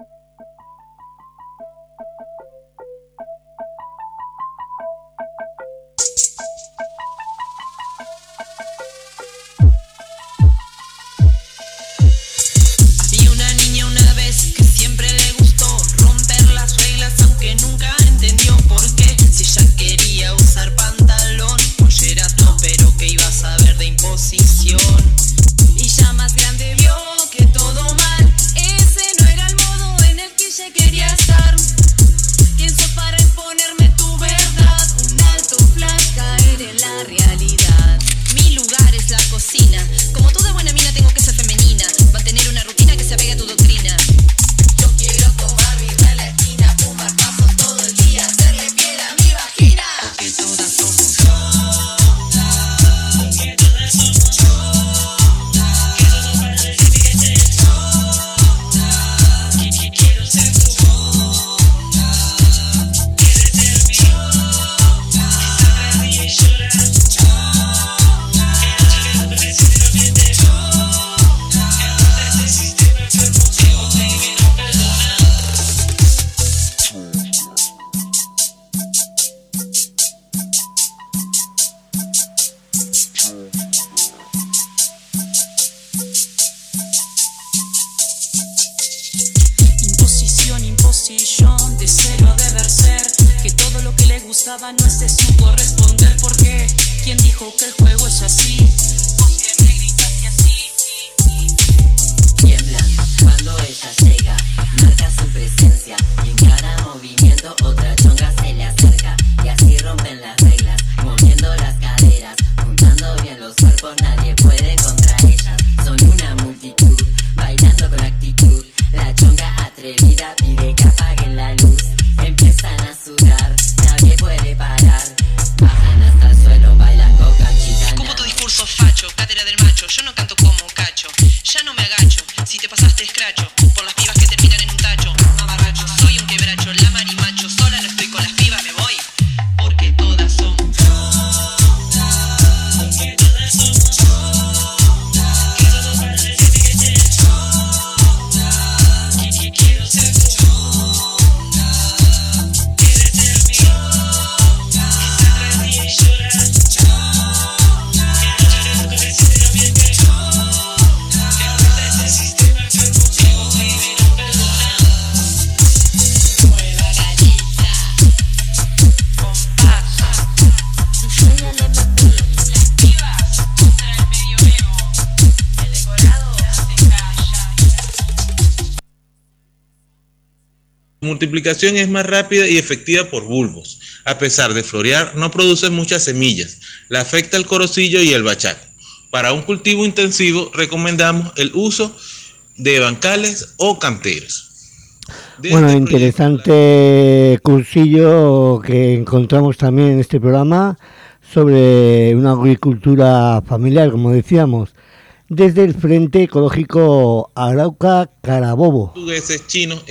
W: Había una niña una vez que siempre le gustó romper las reglas, aunque nunca entendió por qué. Si ella quería usar pantalón, polleras no, pero que iba a saber de imposición. Y ya más grande vio que todo mal, ese no era el modo en el que ella quería estar. ¿Quién sos para imponerme tu verdad? Un alto flash, caer en la realidad. Mi lugar es la cocina, como toda buena mina tengo que ser femenina, mantener una rutina que se apegue a tu doctrina. Yo quiero tomar birra en la esquina, fumar paso todo el día, hacerle piel a mi vagina. Porque todas somos chongas, porque todas somos chongas, que todo para decir que ser chongas, que, que quiero ser chonga, quiere ser mi chonga, que sangra, ríe y llora, chonga, que no le decir también de chonga, que anda este sistema enfermo, ciego, baby, no perdona. Imposición, imposición, de ser o deber ser, que todo lo que le gustaba no se supo responder. ¿Por qué? ¿Quién dijo que el juego es así? Vos siempre gritaste así.
X: Tiemblan cuando ella llega, marca su presencia y en cada movimiento otra chonga se le acerca. Y así rompen las reglas, moviendo las caderas, juntando bien los cuerpos, nadie puede contra ellas. Son una multitud, bailando con actitud. La chonga atrevida pide que apaguen la luz. Empiezan a sudar, nadie puede parar. Bajan hasta el suelo, bailan con Cachitas.
W: Como tu discurso facho, cátedra del macho, yo no canto como cacho. Ya no me agacho, si te pasaste escracho, por las pibas que terminan en un tacho. Mamarracho, soy un quebracho, la marimacho, sola no estoy con las pibas, me voy. Porque todas son chongas, porque todas somos chongas, que todo para decir que ser chonga, que, que quiero ser chonga, quiere ser mi chonga, que sangra, ríe y llora, chonga, que no le decir también de chonga, que anda este sistema enfermo, ciego, baby, no perdona. Nueva gallita, con paso, soy el M P, las pibas contra el medioevo, el decorado se calla.
Y: Su multiplicación es más rápida y efectiva por bulbos. A pesar de florear, no produce muchas semillas. Le afecta el corocillo y el bachaco. Para un cultivo intensivo, recomendamos el uso de bancales o canteros.
D: Bueno, interesante cursillo que encontramos también en este programa sobre una agricultura familiar, como decíamos, desde el Frente Ecológico Arauca-Carabobo.
Y: Portugueses, chinos.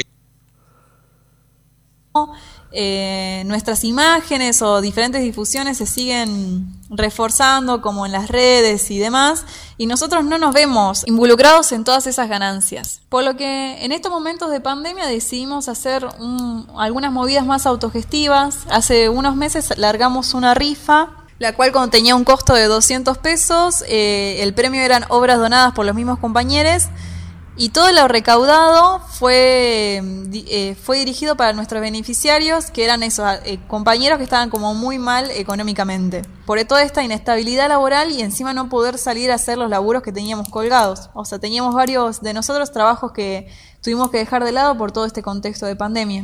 A: Eh, nuestras imágenes o diferentes difusiones se siguen reforzando como en las redes y demás, y nosotros no nos vemos involucrados en todas esas ganancias, por lo que en estos momentos de pandemia decidimos hacer un, algunas movidas más autogestivas. Hace unos meses largamos una rifa, la cual tenía un costo de doscientos pesos, eh, el premio eran obras donadas por los mismos compañeros, y todo lo recaudado fue, eh, fue dirigido para nuestros beneficiarios, que eran esos eh, compañeros que estaban como muy mal económicamente, por toda esta inestabilidad laboral y encima no poder salir a hacer los laburos que teníamos colgados. O sea, teníamos varios de nosotros trabajos que tuvimos que dejar de lado por todo este contexto de pandemia.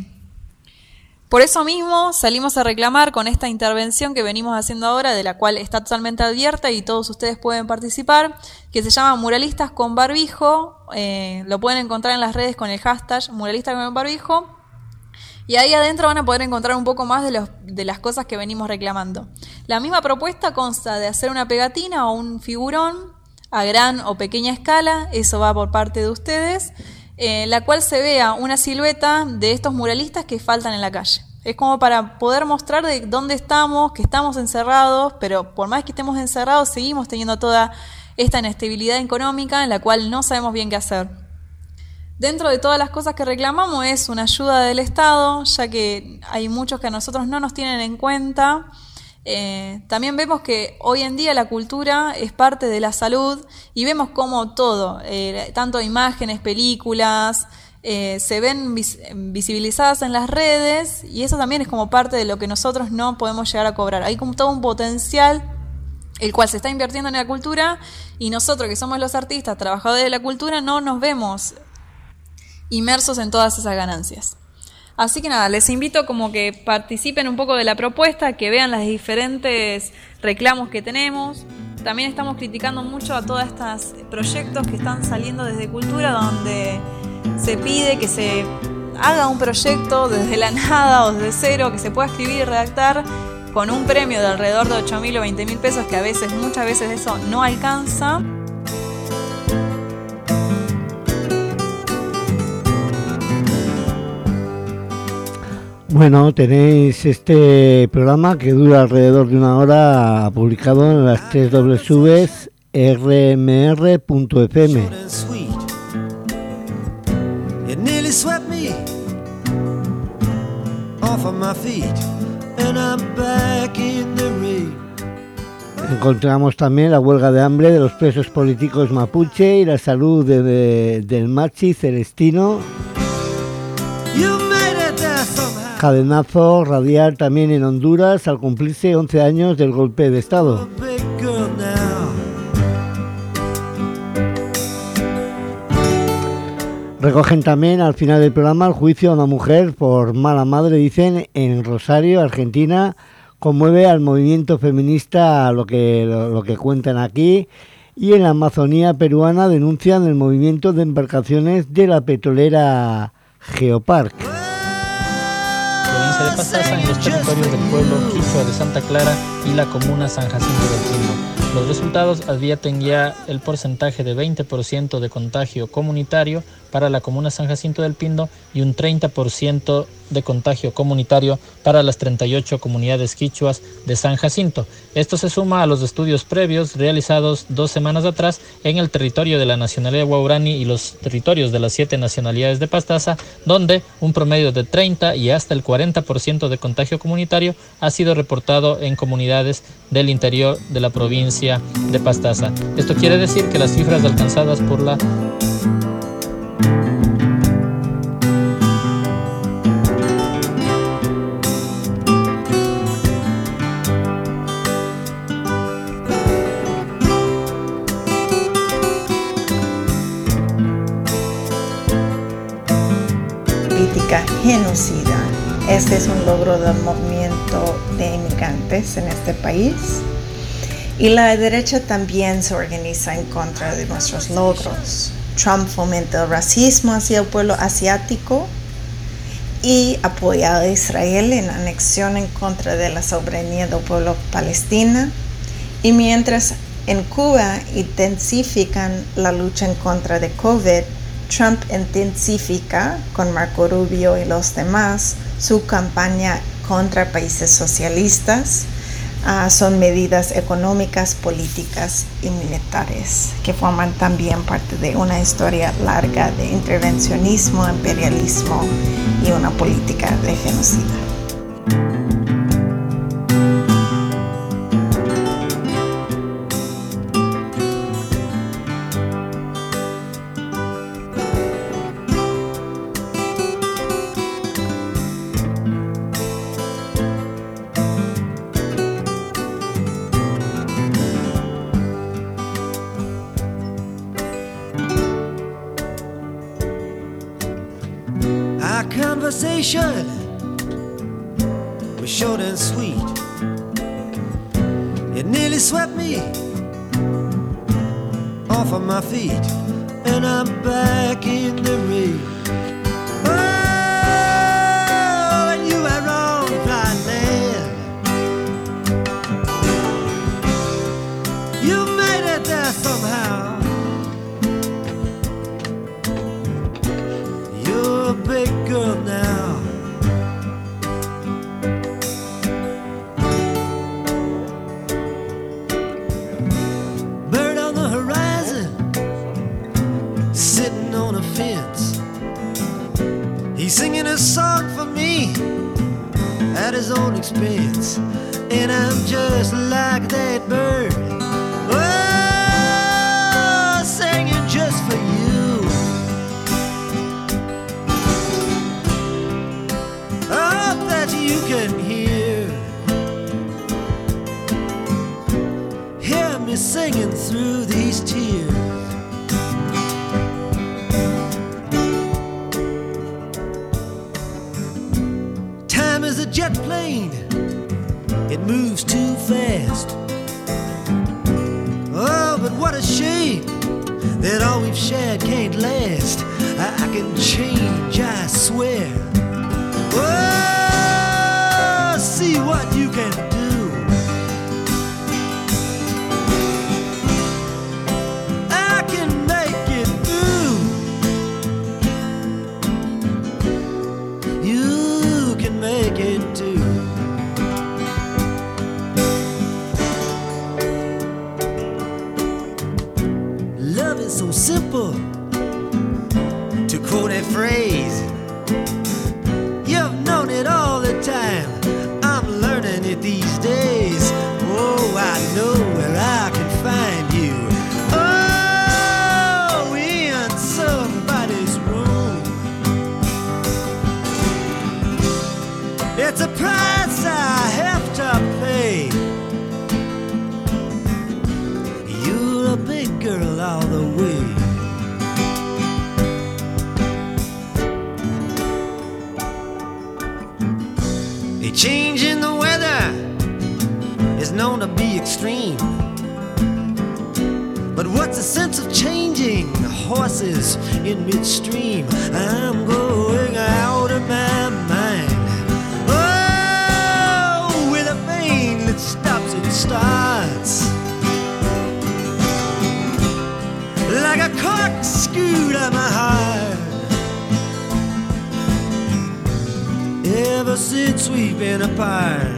A: Por eso mismo salimos a reclamar con esta intervención que venimos haciendo ahora, de la cual está totalmente abierta y todos ustedes pueden participar, que se llama Muralistas con Barbijo. Eh, lo pueden encontrar en las redes con el hashtag Muralistas con Barbijo, y ahí adentro van a poder encontrar un poco más de, los, de las cosas que venimos reclamando. La misma propuesta consta de hacer una pegatina o un figurón a gran o pequeña escala, eso va por parte de ustedes, en la cual se vea una silueta de estos muralistas que faltan en la calle. Es como para poder mostrar de dónde estamos, que estamos encerrados, pero por más que estemos encerrados seguimos teniendo toda esta inestabilidad económica en la cual no sabemos bien qué hacer. Dentro de todas las cosas que reclamamos es una ayuda del Estado, ya que hay muchos que a nosotros no nos tienen en cuenta. Eh, también vemos que hoy en día la cultura es parte de la salud y vemos como todo, eh, tanto imágenes, películas, eh, se ven vis- visibilizadas en las redes, y eso también es como parte de lo que nosotros no podemos llegar a cobrar. Hay como todo un potencial el cual se está invirtiendo en la cultura, y nosotros que somos los artistas, trabajadores de la cultura, no nos vemos inmersos en todas esas ganancias. Así que nada, les invito como que participen un poco de la propuesta, que vean los diferentes reclamos que tenemos. También estamos criticando mucho a todos estos proyectos que están saliendo desde Cultura, donde se pide que se haga un proyecto desde la nada o desde cero, que se pueda escribir y redactar con un premio de alrededor de ocho mil o veinte mil pesos, que a veces, muchas veces eso no alcanza.
D: Bueno, tenéis este programa que dura alrededor de una hora, publicado en las tres doble u punto r m r punto f m. Encontramos también la huelga de hambre de los presos políticos mapuche y la salud de, de, del Machi Celestino. Cadenazo radial también en Honduras al cumplirse once años del golpe de Estado. Recogen también al final del programa el juicio a una mujer por mala madre, dicen, en Rosario, Argentina. Conmueve al movimiento feminista lo que, lo, lo que cuentan aquí. Y en la Amazonía peruana denuncian el movimiento de embarcaciones de la petrolera Geopark.
B: Provincia de Pastaza, en los territorios del pueblo quichua de Santa Clara y la comuna San Jacinto del Pindo. Los resultados advierten ya el porcentaje de veinte por ciento de contagio comunitario para la comuna San Jacinto del Pindo y un treinta por ciento de contagio comunitario para las treinta y ocho comunidades quichuas de San Jacinto. Esto se suma a los estudios previos realizados dos semanas atrás en el territorio de la nacionalidad guaurani y los territorios de las siete nacionalidades de Pastaza, donde un promedio de treinta y hasta el cuarenta por ciento de contagio comunitario ha sido reportado en comunidades del interior de la provincia de Pastaza. Esto quiere decir que las cifras alcanzadas por la
C: genocida. Este es un logro del movimiento de inmigrantes en este país, y la derecha también se organiza en contra de nuestros logros. Trump fomenta el racismo hacia el pueblo asiático y apoyado a Israel en anexión en contra de la soberanía del pueblo palestino. Y mientras en Cuba intensifican la lucha en contra de COVID, Trump intensifica con Marco Rubio y los demás su campaña contra países socialistas. Uh, son medidas económicas, políticas y militares que forman también parte de una historia larga de intervencionismo, imperialismo y una política de genocidio.
E: Conversation was short and sweet. It nearly swept me off of my feet, and I'm back in the rain. Oh, and you were wrong, dry land. You made it there somehow. You're a big girl now. Bird on the horizon, sitting on a fence. He's singing a song for me at his own expense, and I'm just like that bird. Oh, singing just for you. You can hear, hear me singing through these tears. Time is a jet plane, it moves too fast. Oh, but what a shame that all we've shared can't last. I, I can change, I swear. Oh, see what you can do. I can make it through. You can make it too. Love is so simple, to quote a phrase. You've known it all the time. It these days. Oh, I know where I can find you. Oh, in somebody's room. It's a price I have to pay. You're a big girl all the way. A change in the weather is known to be extreme. But what's the sense of changing horses in midstream? I'm going out of my mind. Oh, with a vein that stops and starts, like a corkscrew to my heart. Ever since we've been apart,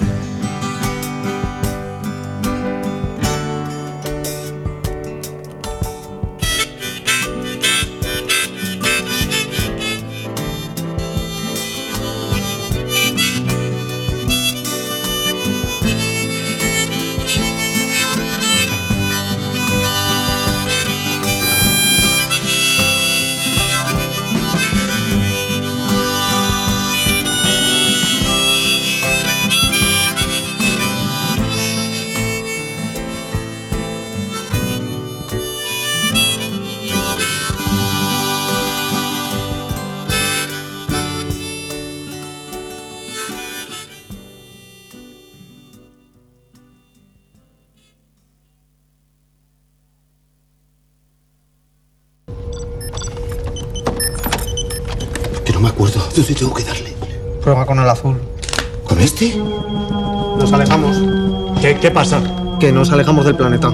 J: No me acuerdo dónde tengo que darle.
M: prueba con el azul.
J: ¿Con este?
M: Nos alejamos.
J: ¿Qué, qué pasa?
M: Que nos alejamos del planeta.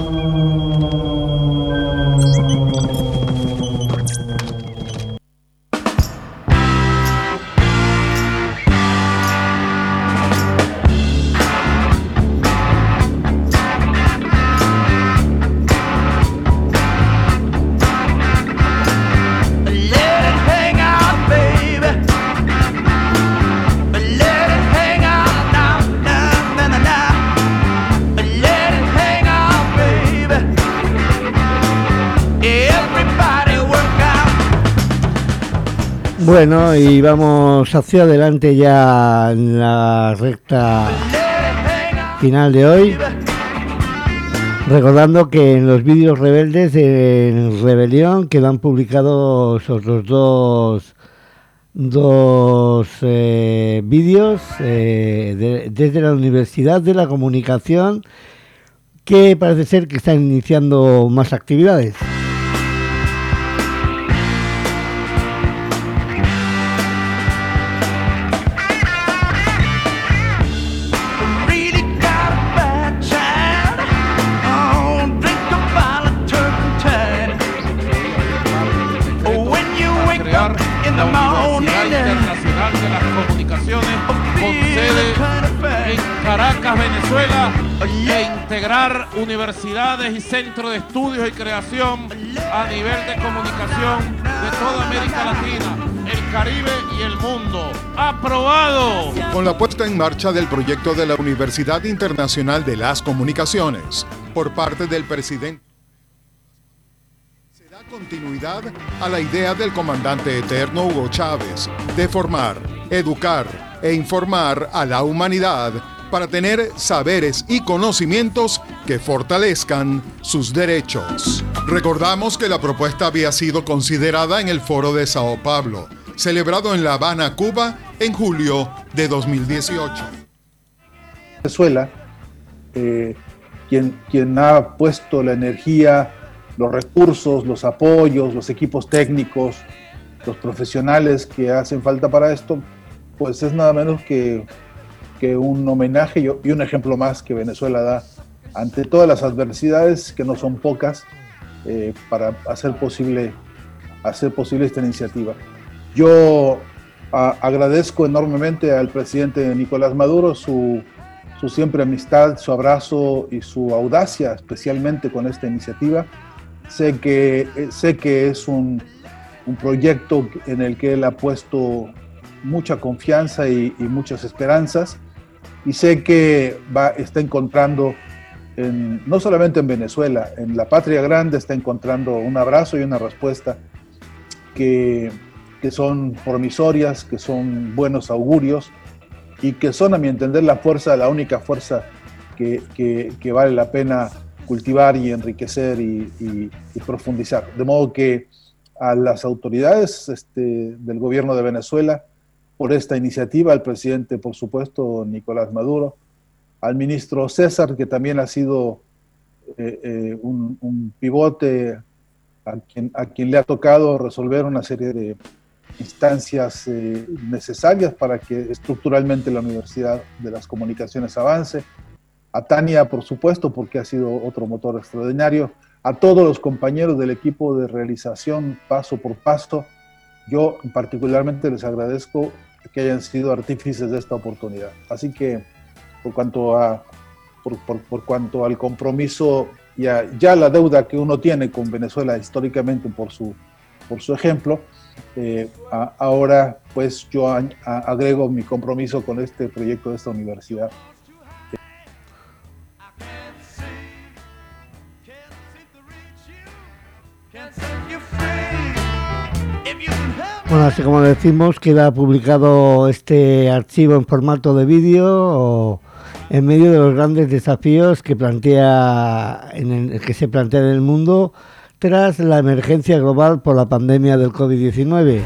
D: Bueno, y vamos hacia adelante ya en la recta final de hoy, recordando que en los vídeos rebeldes en Rebelión quedan publicados otros dos dos eh, vídeos eh, de, desde la Universidad de la Comunicación, que parece ser que están iniciando más actividades.
F: Caracas, Venezuela, e integrar universidades y centros de estudios y creación a nivel de comunicación de toda América Latina, el Caribe y el mundo. ¡Aprobado!
G: Con la puesta en marcha del proyecto de la Universidad Internacional de las Comunicaciones por parte del presidente, se da continuidad a la idea del comandante eterno Hugo Chávez de formar, educar e informar a la humanidad para tener saberes y conocimientos que fortalezcan sus derechos. Recordamos que la propuesta había sido considerada en el Foro de Sao Paulo, celebrado en La Habana, Cuba, en julio de dos mil dieciocho.
H: Venezuela, eh, quien, quien ha puesto la energía, los recursos, los apoyos, los equipos técnicos, los profesionales que hacen falta para esto, pues es nada menos que que un homenaje y un ejemplo más que Venezuela da ante todas las adversidades, que no son pocas, eh, para hacer posible, hacer posible esta iniciativa. Yo a, agradezco enormemente al presidente Nicolás Maduro su, su siempre amistad, su abrazo y su audacia, especialmente con esta iniciativa. Sé que, sé que es un, un proyecto en el que él ha puesto mucha confianza y, y muchas esperanzas, y sé que va, está encontrando, en, no solamente en Venezuela, en la patria grande está encontrando un abrazo y una respuesta que, que son promisorias, que son buenos augurios y que son, a mi entender, la fuerza, la única fuerza que, que, que vale la pena cultivar y enriquecer y, y, y profundizar. De modo que a las autoridades este, del gobierno de Venezuela, por esta iniciativa, al presidente, por supuesto, Nicolás Maduro, al ministro César, que también ha sido eh, eh, un, un pivote a quien, a quien le ha tocado resolver una serie de instancias eh, necesarias para que estructuralmente la Universidad de las Comunicaciones avance, a Tania, por supuesto, porque ha sido otro motor extraordinario, a todos los compañeros del equipo de realización paso por paso. Yo particularmente les agradezco que hayan sido artífices de esta oportunidad. Así que por cuanto a por, por, por cuanto al compromiso y a, ya la deuda que uno tiene con Venezuela históricamente por su por su ejemplo, eh, a, ahora pues yo a, a, agrego mi compromiso con este proyecto de esta universidad.
D: Bueno, así como decimos, queda publicado este archivo en formato de vídeo en medio de los grandes desafíos que plantea en el que se plantea en el mundo tras la emergencia global por la pandemia del COVID diecinueve.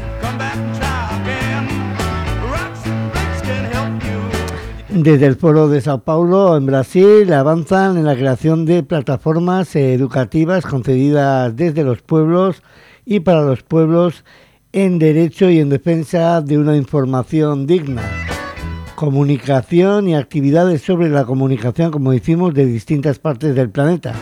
D: Desde el Foro de Sao Paulo, en Brasil, avanzan en la creación de plataformas educativas concedidas desde los pueblos y para los pueblos en derecho y en defensa de una información digna. comunicación y actividades sobre la comunicación, como decimos, de distintas partes del planeta.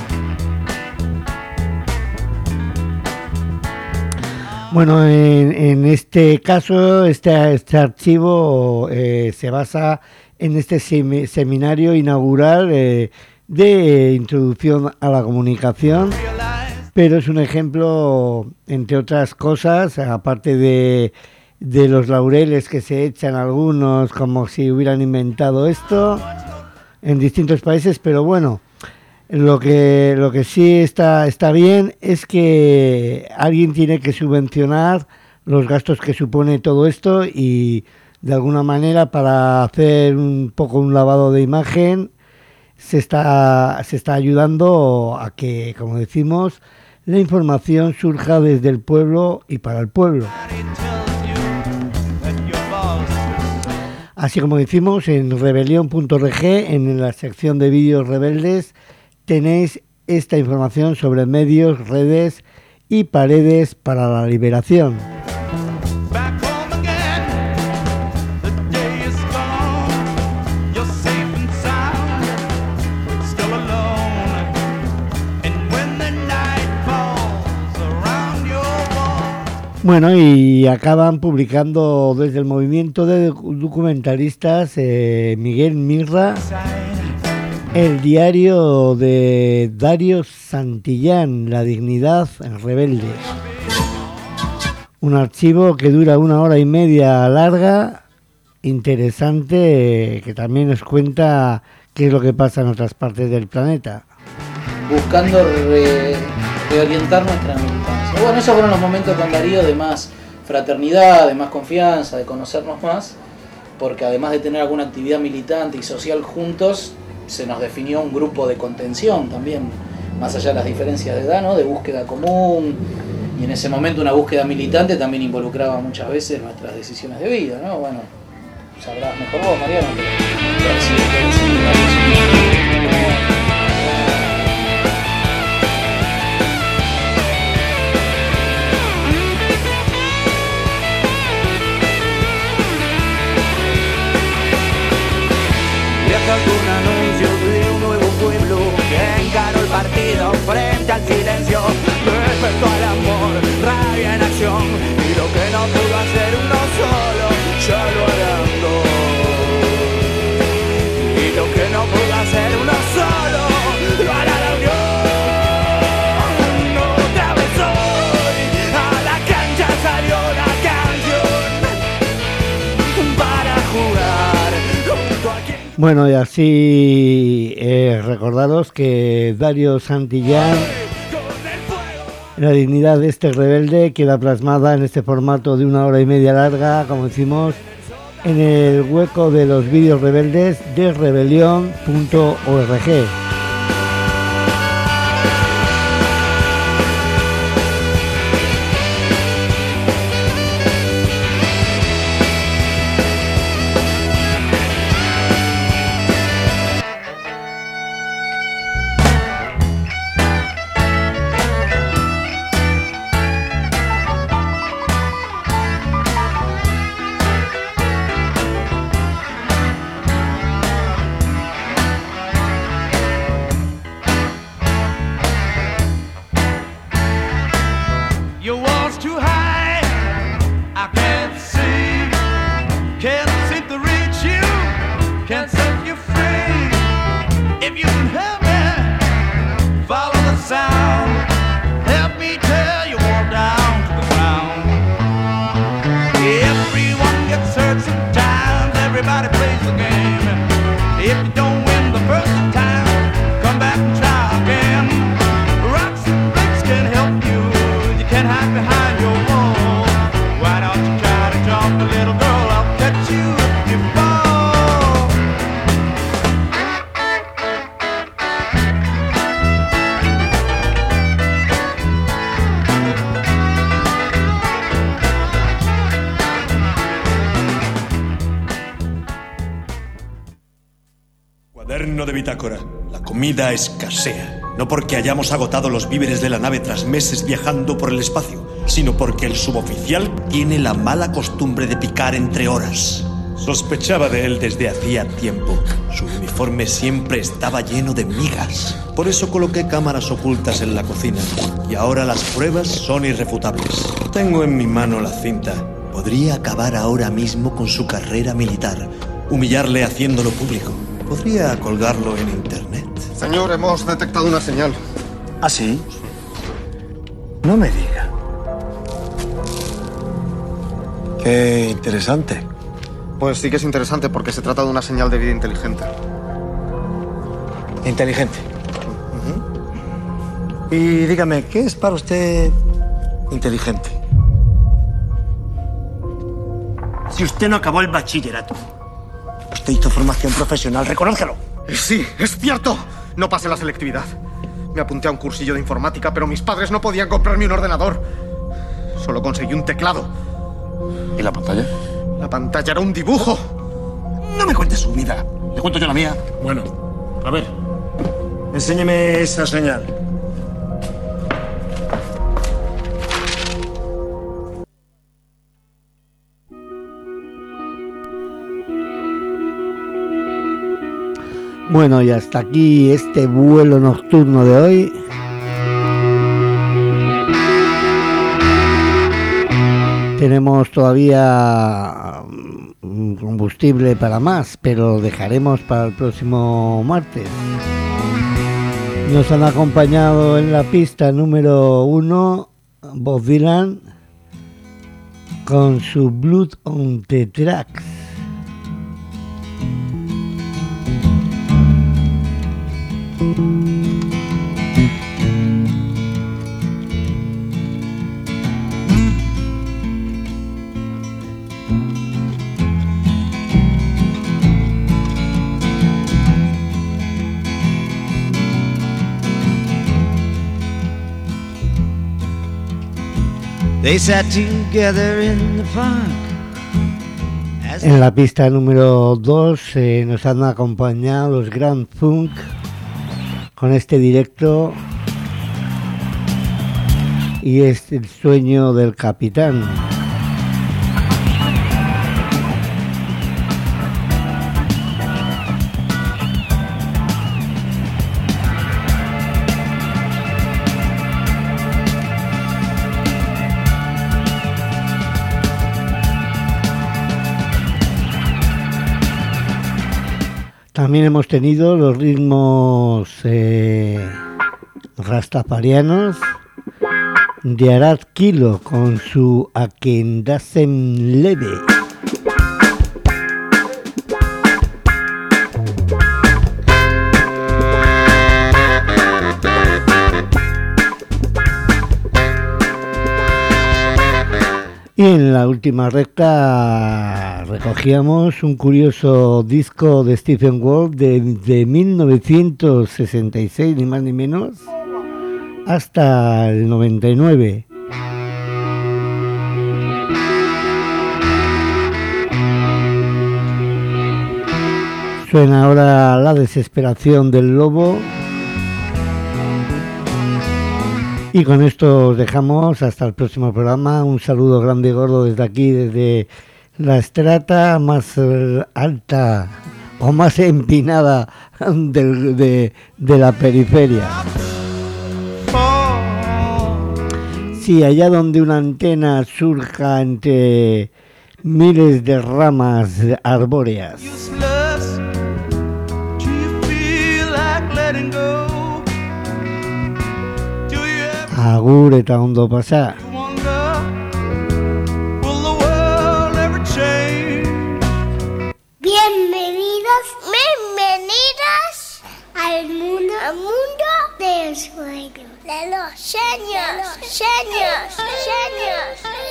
D: Bueno, en, en este caso, este, este archivo eh, se basa en este sem- seminario inaugural eh, de introducción a la comunicación, pero es un ejemplo, entre otras cosas, aparte de, de los laureles que se echan algunos como si hubieran inventado esto en distintos países, pero bueno, lo que lo que sí está está bien es que alguien tiene que subvencionar los gastos que supone todo esto y de alguna manera para hacer un poco un lavado de imagen se está se está ayudando a que, como decimos, la información surja desde el pueblo y para el pueblo. Así como decimos, en rebelión punto org, en la sección de vídeos rebeldes, tenéis esta información sobre medios, redes y paredes para la liberación. Bueno, y acaban publicando desde el movimiento de documentalistas eh, Miguel Mirra el diario de Dario Santillán, La dignidad rebelde. Un archivo que dura una hora y media larga, interesante, que también nos cuenta qué es lo que pasa en otras partes del planeta.
I: Buscando re, reorientar nuestra militancia. Bueno, esos fueron los momentos con Darío de más fraternidad, de más confianza, de conocernos más, porque además de tener alguna actividad militante y social juntos, se nos definió un grupo de contención también, más allá de las diferencias de edad, ¿no? De búsqueda común, y en ese momento una búsqueda militante también involucraba muchas veces nuestras decisiones de vida, ¿no? Bueno, sabrás mejor vos, Mariano, pero, pero sí, pero sí, pero sí.
W: Algún anuncio de un nuevo pueblo que encaró el partido frente al silencio, despertó al amor, rabia en acción, y lo que no pudo hacer uno solo, ya lo harán dos. Y lo que no pudo hacer uno solo, lo hará la unión. Otra vez hoy, a la cancha salió la canción para jugar.
D: Bueno, y así eh, recordaros que Dario Santillán, la dignidad de este rebelde, queda plasmada en este formato de una hora y media larga, como decimos, en el hueco de los vídeos rebeldes de rebelión punto org.
K: Cuaderno de bitácora. La comida escasea. No porque hayamos agotado los víveres de la nave tras meses viajando por el espacio, sino porque el suboficial tiene la mala costumbre de picar entre horas. Sospechaba de él desde hacía tiempo. Su uniforme siempre estaba lleno de migas. Por eso coloqué cámaras ocultas en la cocina. Y ahora las pruebas son irrefutables. Tengo en mi mano la cinta. Podría acabar ahora mismo con su carrera militar. Humillarle haciéndolo público. Podría colgarlo en internet.
M: Señor, hemos detectado una señal.
J: ¿Ah, sí? No me diga. Qué interesante.
M: Pues sí que es interesante porque se trata de una señal de vida inteligente.
J: Inteligente. Uh-huh. Y dígame, ¿qué es para usted inteligente? Si usted no acabó el bachillerato, usted hizo formación profesional, reconózcalo.
M: Sí, es cierto. No pasé la selectividad. Me apunté a un cursillo de informática, pero mis padres no podían comprarme un ordenador. Solo conseguí un teclado.
J: ¿Y la pantalla?
M: La pantalla era un dibujo.
J: No me cuentes su vida. Le cuento yo la mía. Bueno, a ver. Enséñeme esa señal.
D: Bueno, y hasta aquí este vuelo nocturno de hoy. Tenemos todavía combustible para más, pero dejaremos para el próximo martes. Nos han acompañado en la pista número uno Bob Dylan con su Blood on the Tracks.
E: They sat together in the park.
D: En la pista número dos eh, nos han acompañado los Grand Funk con este directo y es El sueño del capitán. También hemos tenido los ritmos eh, rastafarianos de Arad Kilo con su Akendasen Leve. Y en la última recta recogíamos un curioso disco de Stephen Wolf de, de mil novecientos sesenta y seis, ni más ni menos, hasta el noventa y nueve. Suena ahora La desesperación del lobo. Y con esto os dejamos hasta el próximo programa. Un saludo grande y gordo desde aquí, desde la estrata más alta o más empinada de, de, de la periferia. Sí, allá donde una antena surja entre miles de ramas arbóreas. Agur eta ondo pasa.
L: Bienvenidos, bienvenidas al mundo, al mundo del sueño, de los sueños, sueños, sueños.